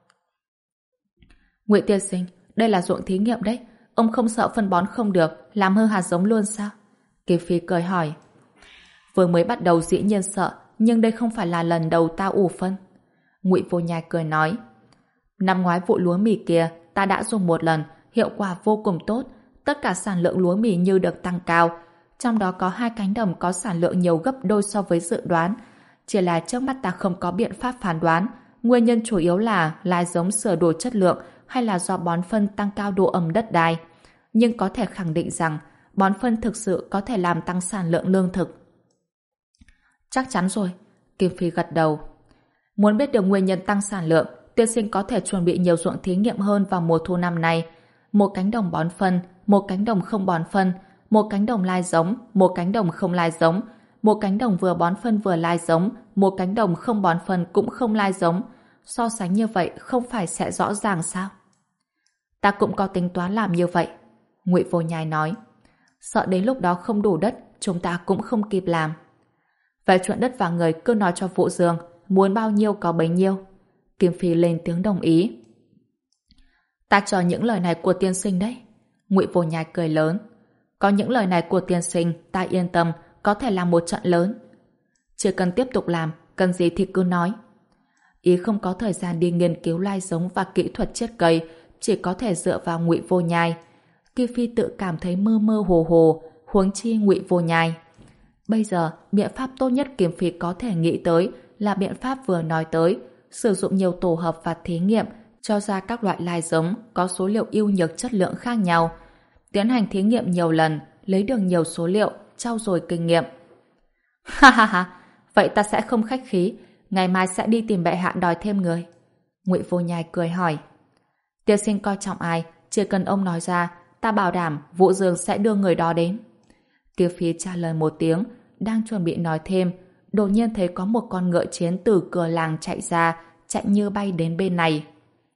Speaker 1: Ngụy tiên sinh, đây là ruộng thí nghiệm đấy. Ông không sợ phân bón không được, làm hư hạt giống luôn sao? Kiều Phi cười hỏi. Vừa mới bắt đầu dĩ nhiên sợ, nhưng đây không phải là lần đầu ta ủ phân. Ngụy Vô Nhai cười nói. Năm ngoái vụ lúa mì kia, ta đã dùng một lần, hiệu quả vô cùng tốt. Tất cả sản lượng lúa mì như được tăng cao. Trong đó có hai cánh đồng có sản lượng nhiều gấp đôi so với dự đoán. Chỉ là trước mắt ta không có biện pháp phán đoán. Nguyên nhân chủ yếu là lai giống sửa đổi chất lượng hay là do bón phân tăng cao độ ẩm đất đai. Nhưng có thể khẳng định rằng bón phân thực sự có thể làm tăng sản lượng lương thực. Chắc chắn rồi. Kim Phi gật đầu. Muốn biết được nguyên nhân tăng sản lượng, tiên sinh có thể chuẩn bị nhiều ruộng thí nghiệm hơn vào mùa thu năm nay. Một cánh đồng bón phân, một cánh đồng không bón phân, một cánh đồng lai giống, một cánh đồng không lai giống, một cánh đồng vừa bón phân vừa lai giống, một cánh đồng không bón phân cũng không lai giống. So sánh như vậy không phải sẽ rõ ràng sao? Ta cũng có tính toán làm như vậy, Ngụy Vô Nhai nói. Sợ đến lúc đó không đủ đất, chúng ta cũng không kịp làm. Về chuyện đất và người cứ nói cho Vũ Dương, muốn bao nhiêu có bấy nhiêu. Kim Phi lên tiếng đồng ý. Ta chờ những lời này của tiên sinh đấy. Ngụy Vô Nhai cười lớn. Có những lời này của tiên sinh, ta yên tâm, có thể làm một trận lớn. Chỉ cần tiếp tục làm, cần gì thì cứ nói. Ý không có thời gian đi nghiên cứu lai giống và kỹ thuật chiết cây, chỉ có thể dựa vào Ngụy Vô Nhai. Kim Phi tự cảm thấy mơ mơ hồ hồ, huống chi Ngụy Vô Nhai. Bây giờ, biện pháp tốt nhất Kim Phi có thể nghĩ tới là biện pháp vừa nói tới, sử dụng nhiều tổ hợp và thí nghiệm cho ra các loại lai giống có số liệu ưu nhược chất lượng khác nhau. Tiến hành thí nghiệm nhiều lần, lấy được nhiều số liệu, trau dồi kinh nghiệm. Ha ha ha, vậy ta sẽ không khách khí, ngày mai sẽ đi tìm bệ hạ đòi thêm người. Ngụy Vô Nhai cười hỏi. Tiên sinh coi trọng ai, chỉ cần ông nói ra, ta bảo đảm Vũ Dương sẽ đưa người đó đến. Kiều Phi trả lời một tiếng, đang chuẩn bị nói thêm, đột nhiên thấy có một con ngựa chiến từ cửa làng chạy ra, chạy như bay đến bên này.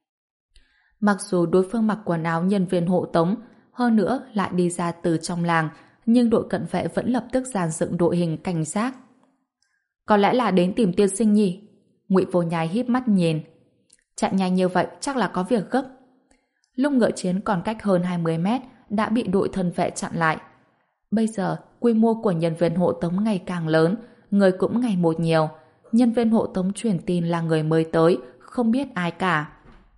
Speaker 1: Mặc dù đối phương mặc quần áo nhân viên hộ tống, hơn nữa lại đi ra từ trong làng, nhưng đội cận vệ vẫn lập tức dàn dựng đội hình cảnh giác. Có lẽ là đến tìm tiên sinh nhỉ? Ngụy Vô Nhai híp mắt nhìn. Chạy nhanh như vậy chắc là có việc gấp. Lúc ngựa chiến còn cách hơn hai mươi mét đã bị đội thân vệ chặn lại. Bây giờ, quy mô của nhân viên hộ tống ngày càng lớn, người cũng ngày một nhiều. Nhân viên hộ tống truyền tin là người mới tới, không biết ai cả.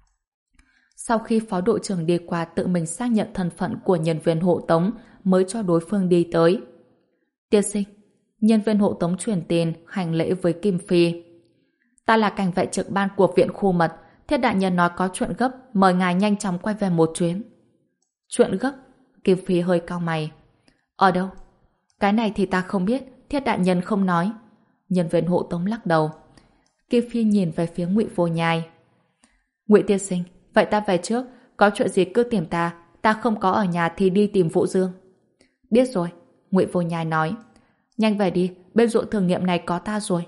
Speaker 1: Sau khi phó đội trưởng đi qua tự mình xác nhận thân phận của nhân viên hộ tống mới cho đối phương đi tới. Tiên sinh, nhân viên hộ tống truyền tin hành lễ với Kim Phi. Ta là cảnh vệ trực ban của viện khu mật, Thiết đại nhân nói có chuyện gấp, mời ngài nhanh chóng quay về một chuyến. Chuyện gấp? Kim Phi hơi cau mày. Ở đâu? Cái này thì ta không biết, Thiết đại nhân không nói. Nhân viên hộ tống lắc đầu. Kim Phi nhìn về phía Ngụy Vô Nhai. Ngụy tiên sinh, vậy ta về trước, có chuyện gì cứ tìm ta, ta không có ở nhà thì đi tìm Vũ Dương. Biết rồi, Ngụy Vô Nhai nói. Nhanh về đi, bên ruộng thử nghiệm này có ta rồi.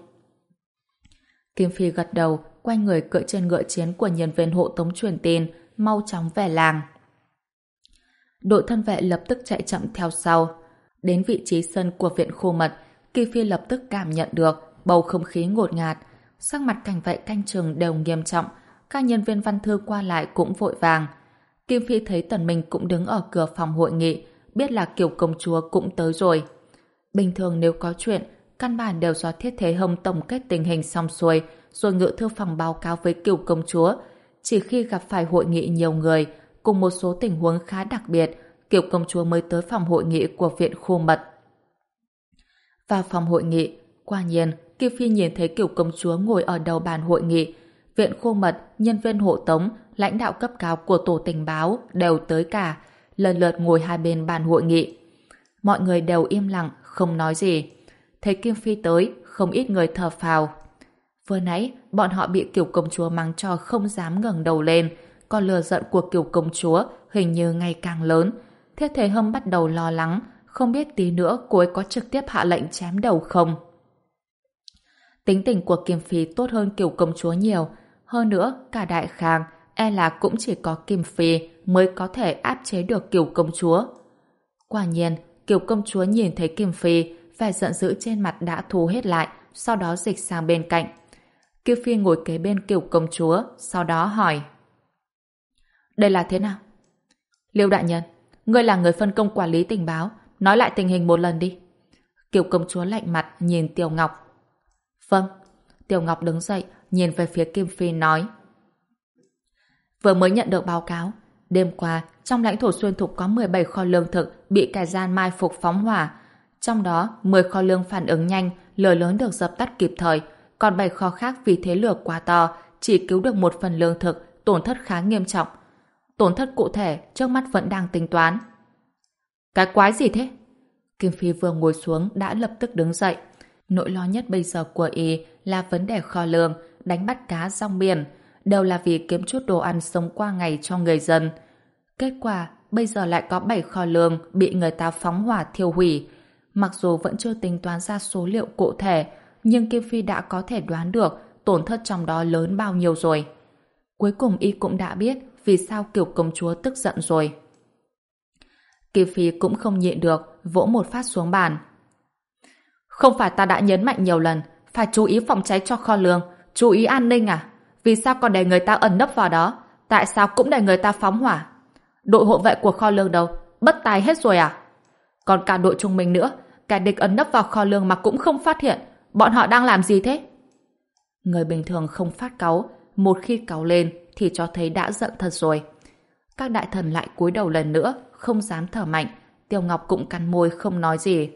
Speaker 1: Kim Phi gật đầu, quay người cưỡi trên ngựa chiến của nhân viên hộ tống truyền tin, mau chóng về làng. Đội thân vệ lập tức chạy chậm theo sau. Đến vị trí sân của viện khu mật, Kim Phi lập tức cảm nhận được bầu không khí ngột ngạt. Sắc mặt cảnh vệ canh chừng đều nghiêm trọng, các nhân viên văn thư qua lại cũng vội vàng. Kim Phi thấy Tần Minh cũng đứng ở cửa phòng hội nghị, biết là Kiều công chúa cũng tới rồi. Bình thường nếu có chuyện, căn bản đều do Thiết Thế Hồng tổng kết tình hình xong xuôi, rồi ngự thư phòng báo cáo với Kiều công chúa. Chỉ khi gặp phải hội nghị nhiều người, cùng một số tình huống khá đặc biệt, Kiều công chúa mới tới phòng hội nghị của viện khu mật. Vào phòng hội nghị, quả nhiên, Kim Phi nhìn thấy Kiều công chúa ngồi ở đầu bàn hội nghị. Viện khu mật, nhân viên hộ tống, lãnh đạo cấp cao của tổ tình báo đều tới cả, lần lượt ngồi hai bên bàn hội nghị. Mọi người đều im lặng, không nói gì. Thấy Kim Phi tới, không ít người thở phào. Vừa nãy, bọn họ bị Kiều công chúa mắng cho không dám ngẩng đầu lên, còn lửa giận của Kiều công chúa hình như ngày càng lớn. Thiết Thế Hâm bắt đầu lo lắng, không biết tí nữa cô ấy có trực tiếp hạ lệnh chém đầu không. Tính tình của Kim Phi tốt hơn Kiều công chúa nhiều, hơn nữa cả Đại Khang e là cũng chỉ có Kim Phi mới có thể áp chế được Kiều công chúa. Quả nhiên, Kiều công chúa nhìn thấy Kim Phi, vẻ giận dữ trên mặt đã thu hết lại, sau đó dịch sang bên cạnh. Kim Phi ngồi kế bên Kiều công chúa, sau đó hỏi: Đây là thế nào? Liêu đại nhân, ngươi là người phân công quản lý tình báo, nói lại tình hình một lần đi. Kiều công chúa lạnh mặt nhìn Tiểu Ngọc. Vâng. Tiểu Ngọc đứng dậy, nhìn về phía Kim Phi nói: Vừa mới nhận được báo cáo, đêm qua trong lãnh thổ xuyên thục có mười bảy kho lương thực bị kẻ gian mai phục phóng hỏa, trong đó mười kho lương phản ứng nhanh, lửa lớn được dập tắt kịp thời, còn bảy kho khác vì thế lửa quá to, chỉ cứu được một phần lương thực, tổn thất khá nghiêm trọng. Tổn thất cụ thể trước mắt vẫn đang tính toán. Cái quái gì thế? Kim Phi vừa ngồi xuống đã lập tức đứng dậy. Nỗi lo nhất bây giờ của y là vấn đề kho lương, đánh bắt cá rong biển. đều là vì kiếm chút đồ ăn sống qua ngày cho người dân. Kết quả, bây giờ lại có bảy kho lương bị người ta phóng hỏa thiêu hủy. Mặc dù vẫn chưa tính toán ra số liệu cụ thể, nhưng Kim Phi đã có thể đoán được tổn thất trong đó lớn bao nhiêu rồi. Cuối cùng y cũng đã biết vì sao Kiều công chúa tức giận rồi. Kim Phi cũng không nhịn được, vỗ một phát xuống bàn. Không phải ta đã nhấn mạnh nhiều lần, phải chú ý phòng cháy cho kho lương, chú ý an ninh à? Vì sao còn để người ta ẩn nấp vào đó? Tại sao cũng để người ta phóng hỏa? Đội hộ vệ của kho lương đâu? Bất tài hết rồi à? Còn cả đội trung minh nữa, kẻ địch ẩn nấp vào kho lương mà cũng không phát hiện. Bọn họ đang làm gì thế? Người bình thường không phát cáu, một khi cáu lên thì cho thấy đã giận thật rồi. Các đại thần lại cúi đầu lần nữa, không dám thở mạnh. Tiêu Ngọc cũng cắn môi không nói gì.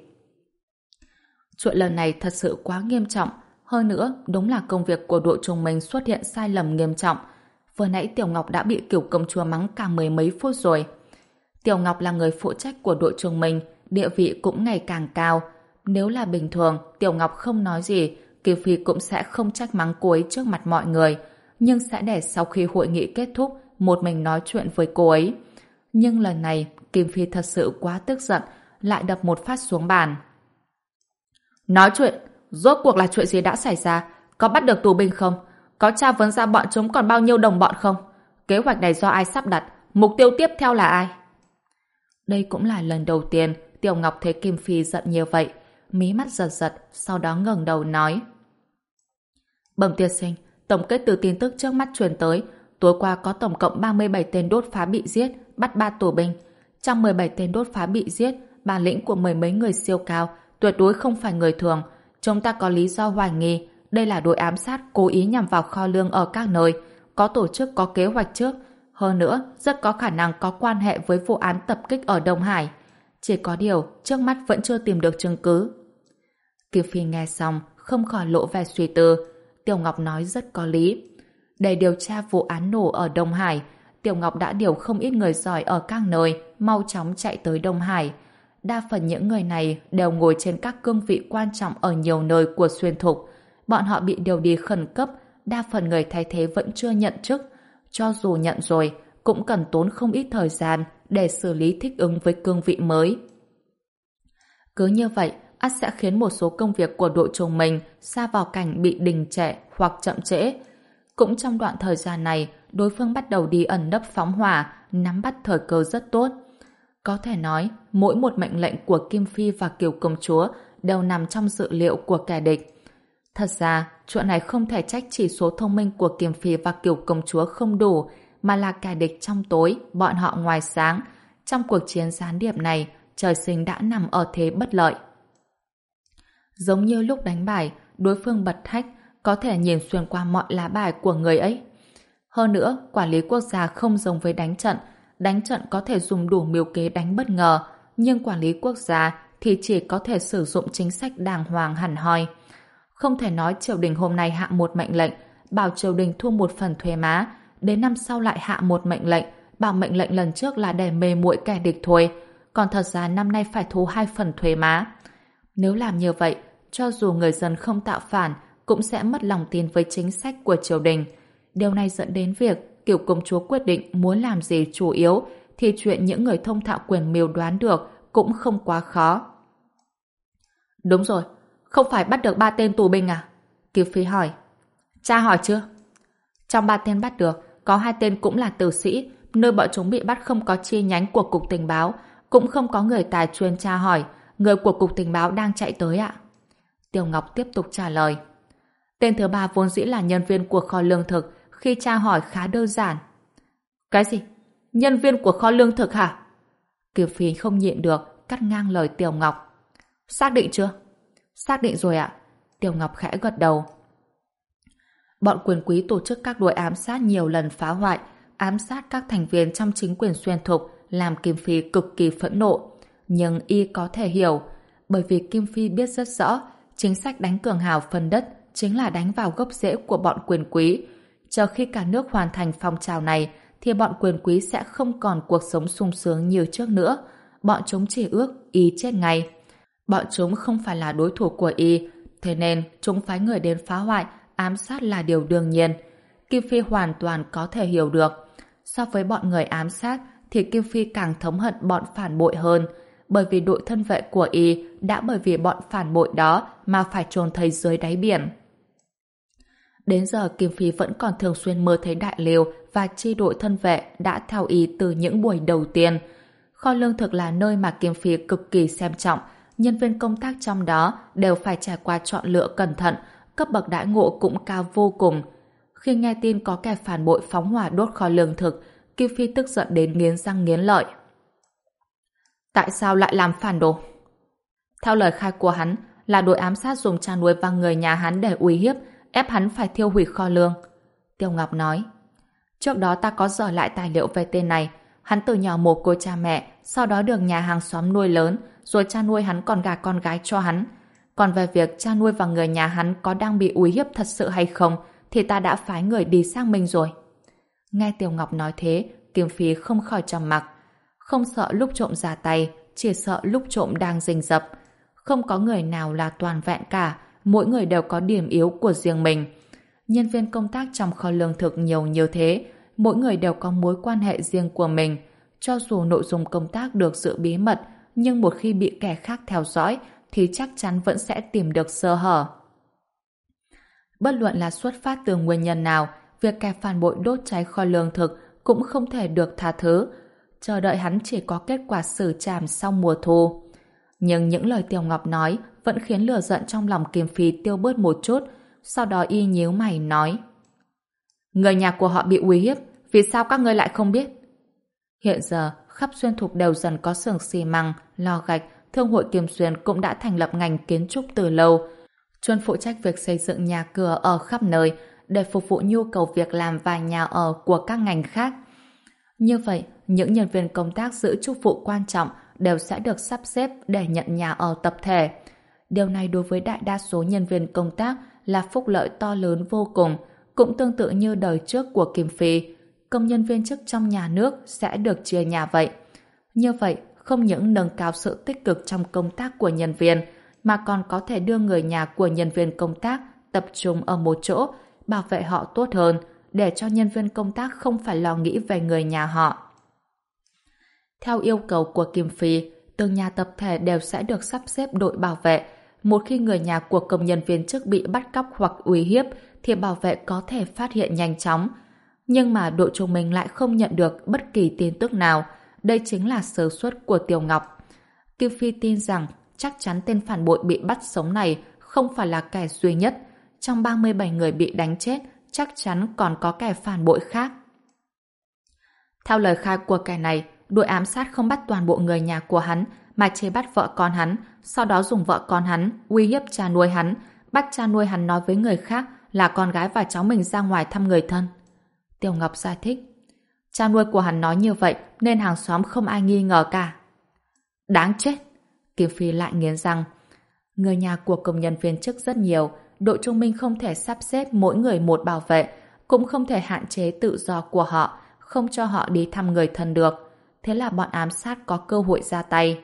Speaker 1: Chuyện lần này thật sự quá nghiêm trọng. Hơn nữa, đúng là công việc của đội trung minh xuất hiện sai lầm nghiêm trọng. Vừa nãy Tiểu Ngọc đã bị Kiều công chúa mắng cả mười mấy phút rồi. Tiểu Ngọc là người phụ trách của đội trung minh, địa vị cũng ngày càng cao. Nếu là bình thường, Tiểu Ngọc không nói gì, Kiều Phi cũng sẽ không trách mắng cô ấy trước mặt mọi người, nhưng sẽ để sau khi hội nghị kết thúc, một mình nói chuyện với cô ấy. Nhưng lần này, Kim Phi thật sự quá tức giận, lại đập một phát xuống bàn. Nói chuyện, rốt cuộc là chuyện gì đã xảy ra? Có bắt được tù binh không? Có tra vấn ra bọn chúng còn bao nhiêu đồng bọn không? Kế hoạch này do ai sắp đặt? Mục tiêu tiếp theo là ai? Đây cũng là lần đầu tiên Tiểu Ngọc thấy Kim Phi giận như vậy. Mí mắt giật giật, sau đó ngẩng đầu nói. Bẩm tiên sinh, tổng kết từ tin tức trước mắt truyền tới, tối qua có tổng cộng ba mươi bảy tên đốt phá bị giết, bắt ba tù binh. Trong mười bảy tên đốt phá bị giết, bản lĩnh của mười mấy người siêu cao, tuyệt đối không phải người thường. Chúng ta có lý do hoài nghi đây là đội ám sát cố ý nhằm vào kho lương ở các nơi, có tổ chức, có kế hoạch trước. Hơn nữa, rất có khả năng có quan hệ với vụ án tập kích ở Đông Hải. Chỉ có điều, trước mắt vẫn chưa tìm được chứng cứ. Kim Phi nghe xong, không khỏi lộ vẻ suy tư. Tiểu Ngọc nói rất có lý. Để điều tra vụ án nổ ở Đông Hải, Tiểu Ngọc đã điều không ít người giỏi ở các nơi, mau chóng chạy tới Đông Hải. Đa phần những người này đều ngồi trên các cương vị quan trọng ở nhiều nơi của Xuyên Thục. Bọn họ bị điều đi khẩn cấp, đa phần người thay thế vẫn chưa nhận chức. Cho dù nhận rồi, cũng cần tốn không ít thời gian để xử lý thích ứng với cương vị mới. Cứ như vậy, ắt sẽ khiến một số công việc của đội trung minh sa vào cảnh bị đình trệ hoặc chậm trễ. Cũng trong đoạn thời gian này, đối phương bắt đầu đi ẩn nấp phóng hỏa, nắm bắt thời cơ rất tốt. Có thể nói, mỗi một mệnh lệnh của Kim Phi và Kiều công chúa đều nằm trong dự liệu của kẻ địch. Thật ra, chuyện này không thể trách chỉ số thông minh của Kim Phi và Kiều công chúa không đủ, mà là kẻ địch trong tối, bọn họ ngoài sáng. Trong cuộc chiến gián điệp này, trời sinh đã nằm ở thế bất lợi. Giống như lúc đánh bài, đối phương bật hách, có thể nhìn xuyên qua mọi lá bài của người ấy. Hơn nữa, quản lý quốc gia không giống với đánh trận. Đánh trận có thể dùng đủ mưu kế đánh bất ngờ, nhưng quản lý quốc gia thì chỉ có thể sử dụng chính sách đàng hoàng hẳn hoi. Không thể nói triều đình hôm nay hạ một mệnh lệnh, bảo triều đình thu một phần thuế má, đến năm sau lại hạ một mệnh lệnh, bảo mệnh lệnh lần trước là để mê muội kẻ địch thôi, còn thật ra năm nay phải thu hai phần thuế má. Nếu làm như vậy, cho dù người dân không tạo phản, cũng sẽ mất lòng tin với chính sách của triều đình. Điều này dẫn đến việc Kiều công chúa quyết định muốn làm gì chủ yếu, thì chuyện những người thông thạo quyền mưu đoán được cũng không quá khó. Đúng rồi, không phải bắt được ba tên tù binh à? Kiều Phi hỏi. Cha hỏi chưa? Trong ba tên bắt được, có hai tên cũng là tử sĩ, nơi bọn chúng bị bắt không có chi nhánh của cục tình báo, cũng không có người tài chuyên tra hỏi, người của cục tình báo đang chạy tới ạ. Tiểu Ngọc tiếp tục trả lời. Tên thứ ba vốn dĩ là nhân viên của kho lương thực, khi tra hỏi khá đơn giản. Cái gì? Nhân viên của kho lương thực hả? Kiều Phi không nhịn được, cắt ngang lời Tiểu Ngọc. Xác định chưa? Xác định rồi ạ. Tiểu Ngọc khẽ gật đầu. Bọn quyền quý tổ chức các đội ám sát nhiều lần phá hoại, ám sát các thành viên trong chính quyền Xuyên Thục, làm Kim Phi cực kỳ phẫn nộ. Nhưng y có thể hiểu, bởi vì Kim Phi biết rất rõ chính sách đánh cường hào phân đất chính là đánh vào gốc rễ của bọn quyền quý. Chờ khi cả nước hoàn thành phong trào này thì bọn quyền quý sẽ không còn cuộc sống sung sướng như trước nữa. Bọn chúng chỉ ước y chết ngay. Bọn chúng không phải là đối thủ của y, thế nên chúng phái người đến phá hoại, ám sát là điều đương nhiên. Kim Phi hoàn toàn có thể hiểu được. So với bọn người ám sát thì Kim Phi càng thống hận bọn phản bội hơn, bởi vì đội thân vệ của y đã bởi vì bọn phản bội đó mà phải chôn thây dưới đáy biển. Đến giờ Kim Phi vẫn còn thường xuyên mơ thấy Đại Liêu và chi đội thân vệ đã theo y từ những buổi đầu tiên. Kho lương thực là nơi mà Kim Phi cực kỳ xem trọng, nhân viên công tác trong đó đều phải trải qua chọn lựa cẩn thận, cấp bậc đãi ngộ cũng cao vô cùng. Khi nghe tin có kẻ phản bội phóng hỏa đốt kho lương thực, Kim Phi tức giận đến nghiến răng nghiến lợi. Tại sao lại làm phản đồ? Theo lời khai của hắn là đội ám sát dùng cha nuôi và người nhà hắn để uy hiếp, ép hắn phải thiêu hủy kho lương. Tiêu Ngọc nói, trước đó ta có dò lại tài liệu về tên này. Hắn từ nhỏ mồ côi cha mẹ, sau đó được nhà hàng xóm nuôi lớn, rồi cha nuôi hắn còn gả con gái cho hắn. Còn về việc cha nuôi và người nhà hắn có đang bị uy hiếp thật sự hay không, thì ta đã phái người đi xác minh rồi. Nghe Tiêu Ngọc nói thế, Kim Phi không khỏi trầm mặc. Không sợ lúc trộm ra tay, chỉ sợ lúc trộm đang rình rập. Không có người nào là toàn vẹn cả, mỗi người đều có điểm yếu của riêng mình. Nhân viên công tác trong kho lương thực nhiều như thế, mỗi người đều có mối quan hệ riêng của mình. Cho dù nội dung công tác được giữ bí mật, nhưng một khi bị kẻ khác theo dõi, thì chắc chắn vẫn sẽ tìm được sơ hở. Bất luận là xuất phát từ nguyên nhân nào, việc kẻ phản bội đốt cháy kho lương thực cũng không thể được tha thứ. Chờ đợi hắn chỉ có kết quả xử trảm sau mùa thu. Nhưng những lời Tiêu Ngọc nói vẫn khiến lửa giận trong lòng Kim Phi tiêu bớt một chút. Sau đó y nhíu mày nói, người nhà của họ bị uy hiếp, vì sao các ngươi lại không biết? Hiện giờ khắp Xuyên Thục đều dần có xưởng xi măng, lò gạch, Thương hội Kim Xuyên cũng đã thành lập ngành kiến trúc từ lâu, chuyên phụ trách việc xây dựng nhà cửa ở khắp nơi để phục vụ nhu cầu việc làm và nhà ở của các ngành khác. Như vậy, những nhân viên công tác giữ chức vụ quan trọng đều sẽ được sắp xếp để nhận nhà ở tập thể. Điều này đối với đại đa số nhân viên công tác là phúc lợi to lớn vô cùng, cũng tương tự như đời trước của Kim Phi. Công nhân viên chức trong nhà nước sẽ được chia nhà vậy. Như vậy, không những nâng cao sự tích cực trong công tác của nhân viên, mà còn có thể đưa người nhà của nhân viên công tác tập trung ở một chỗ, bảo vệ họ tốt hơn, để cho nhân viên công tác không phải lo nghĩ về người nhà họ. Theo yêu cầu của Kim Phi, từng nhà tập thể đều sẽ được sắp xếp đội bảo vệ. Một khi người nhà của công nhân viên chức bị bắt cóc hoặc uy hiếp, thì bảo vệ có thể phát hiện nhanh chóng. Nhưng mà đội chúng mình lại không nhận được bất kỳ tin tức nào. Đây chính là sơ suất của Tiêu Ngọc. Kim Phi tin rằng chắc chắn tên phản bội bị bắt sống này không phải là kẻ duy nhất. Trong ba mươi bảy người bị đánh chết, chắc chắn còn có kẻ phản bội khác. Theo lời khai của kẻ này, đội ám sát không bắt toàn bộ người nhà của hắn, mà chỉ bắt vợ con hắn, sau đó dùng vợ con hắn uy hiếp cha nuôi hắn, bắt cha nuôi hắn nói với người khác là con gái và cháu mình ra ngoài thăm người thân. Tiêu Ngọc giải thích, cha nuôi của hắn nói như vậy nên hàng xóm không ai nghi ngờ cả. Đáng chết! Kim Phi lại nghiến răng. Người nhà của công nhân viên chức rất nhiều, đội trung minh không thể sắp xếp mỗi người một bảo vệ, cũng không thể hạn chế tự do của họ, không cho họ đi thăm người thân được. Thế là bọn ám sát có cơ hội ra tay.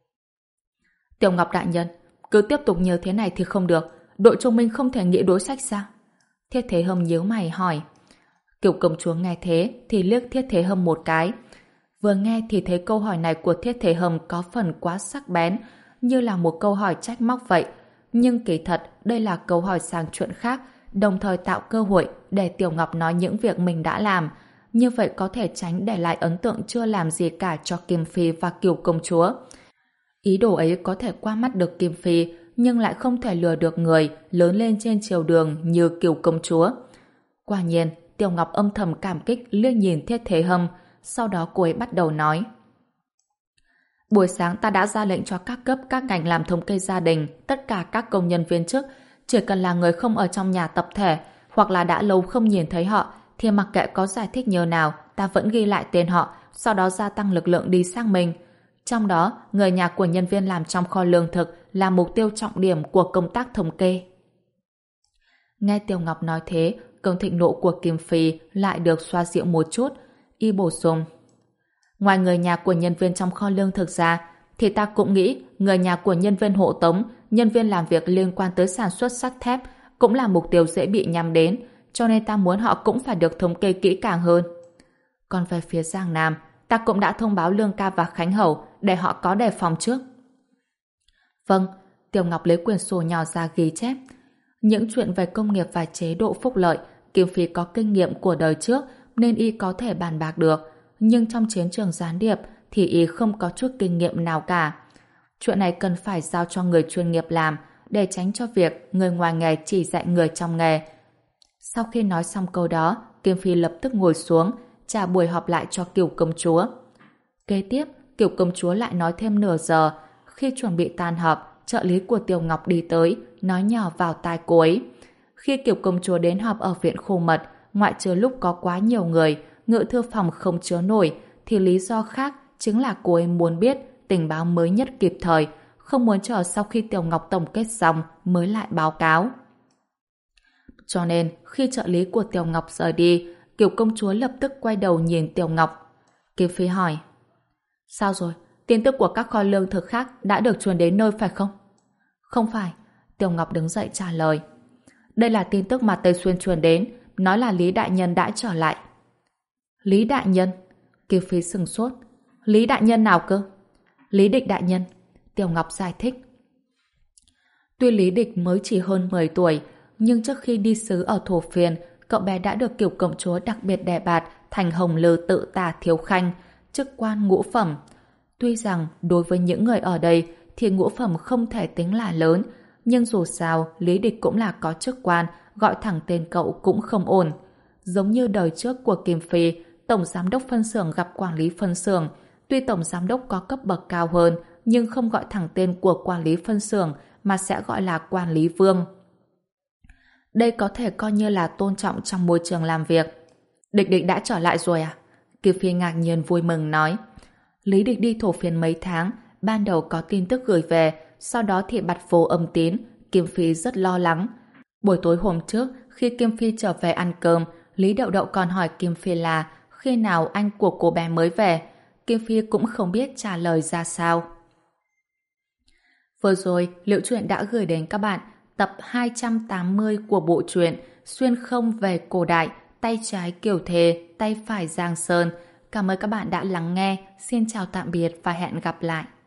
Speaker 1: Tiểu Ngọc đại nhân, cứ tiếp tục như thế này thì không được, đội trung minh không thể nghĩ đối sách sao? Thiết Thế Hâm nhíu mày hỏi. Kiều công chúa nghe thế thì liếc Thiết Thế Hâm một cái. Vừa nghe thì thấy câu hỏi này của Thiết Thế Hâm có phần quá sắc bén, như là một câu hỏi trách móc vậy. Nhưng kỳ thật đây là câu hỏi sang chuyện khác, đồng thời tạo cơ hội để Tiểu Ngọc nói những việc mình đã làm. Như vậy có thể tránh để lại ấn tượng chưa làm gì cả cho Kim Phi và Kiều công chúa. Ý đồ ấy có thể qua mắt được Kim Phi, nhưng lại không thể lừa được người lớn lên trên triều đường như Kiều công chúa. Quả nhiên, Tiểu Ngọc âm thầm cảm kích liếc nhìn Thiết Thế Hâm, sau đó cô ấy bắt đầu nói. Buổi sáng ta đã ra lệnh cho các cấp các ngành làm thống kê gia đình, tất cả các công nhân viên chức, chỉ cần là người không ở trong nhà tập thể, hoặc là đã lâu không nhìn thấy họ, thì mặc kệ có giải thích như nào, ta vẫn ghi lại tên họ, sau đó gia tăng lực lượng đi xác minh. Trong đó, người nhà của nhân viên làm trong kho lương thực là mục tiêu trọng điểm của công tác thống kê. Nghe Tiêu Ngọc nói thế, cơn thịnh nộ của Kim Phi lại được xoa dịu một chút. Y bổ sung. Ngoài người nhà của nhân viên trong kho lương thực ra, thì ta cũng nghĩ người nhà của nhân viên hộ tống, nhân viên làm việc liên quan tới sản xuất sắt thép cũng là mục tiêu dễ bị nhắm đến. cho nên ta muốn họ cũng phải được thống kê kỹ càng hơn. Còn về phía Giang Nam, ta cũng đã thông báo Lương Ca và Khánh Hầu để họ có đề phòng trước. Vâng, Tiểu Ngọc lấy quyển sổ nhỏ ra ghi chép. Những chuyện về công nghiệp và chế độ phúc lợi, Kim Phi có kinh nghiệm của đời trước nên y có thể bàn bạc được, nhưng trong chiến trường gián điệp thì y không có chút kinh nghiệm nào cả. Chuyện này cần phải giao cho người chuyên nghiệp làm, để tránh cho việc người ngoài nghề chỉ dạy người trong nghề. Sau khi nói xong câu đó, Kim Phi lập tức ngồi xuống, trả buổi họp lại cho Cửu công chúa. Kế tiếp, Cửu công chúa lại nói thêm nửa giờ. Khi chuẩn bị tan họp, trợ lý của Tiểu Ngọc đi tới, nói nhỏ vào tai cô ấy. Khi Cửu công chúa đến họp ở viện khu mật, ngoại trừ lúc có quá nhiều người, ngự thư phòng không chứa nổi, thì lý do khác chính là cô ấy muốn biết tình báo mới nhất kịp thời, không muốn chờ sau khi Tiểu Ngọc tổng kết xong mới lại báo cáo. Cho nên, khi trợ lý của Tiểu Ngọc rời đi, Cửu công chúa lập tức quay đầu nhìn Tiểu Ngọc. Kim Phi hỏi: Sao rồi? Tin tức của các kho lương thực khác đã được truyền đến nơi phải không? Không phải. Tiểu Ngọc đứng dậy trả lời. Đây là tin tức mà Tây Xuyên truyền đến, nói là Lý Đại Nhân đã trở lại. Lý Đại Nhân? Kim Phi sừng sốt. Lý Đại Nhân nào cơ? Lý Địch Đại Nhân. Tiểu Ngọc giải thích. Tuy Lý Địch mới chỉ hơn mười tuổi, nhưng trước khi đi sứ ở Thổ Phiên, cậu bé đã được Cửu công chúa đặc biệt đề bạt thành Hồng Lư Tự Tả Thiếu Khanh, chức quan ngũ phẩm. Tuy rằng đối với những người ở đây thì ngũ phẩm không thể tính là lớn, nhưng dù sao Lý Địch cũng là có chức quan, gọi thẳng tên cậu cũng không ổn. Giống như đời trước của Kim Phi, tổng giám đốc phân xưởng gặp quản lý phân xưởng, tuy tổng giám đốc có cấp bậc cao hơn, nhưng không gọi thẳng tên của quản lý phân xưởng mà sẽ gọi là quản lý vương. Đây có thể coi như là tôn trọng trong môi trường làm việc. Địch Địch đã trở lại rồi à? Kim Phi ngạc nhiên vui mừng nói. Lý Địch đi Thổ Phiên mấy tháng, ban đầu có tin tức gửi về, sau đó thì bặt vô âm tín. Kim Phi rất lo lắng. Buổi tối hôm trước, khi Kim Phi trở về ăn cơm, Lý Đậu Đậu còn hỏi Kim Phi là khi nào anh của cô bé mới về. Kim Phi cũng không biết trả lời ra sao. Vừa rồi, Liệu Truyện đã gửi đến các bạn tập hai trăm tám mươi của bộ truyện Xuyên không về cổ đại, tay trái Kiều Thề, tay phải Giang Sơn. Cảm ơn các bạn đã lắng nghe. Xin chào tạm biệt và hẹn gặp lại.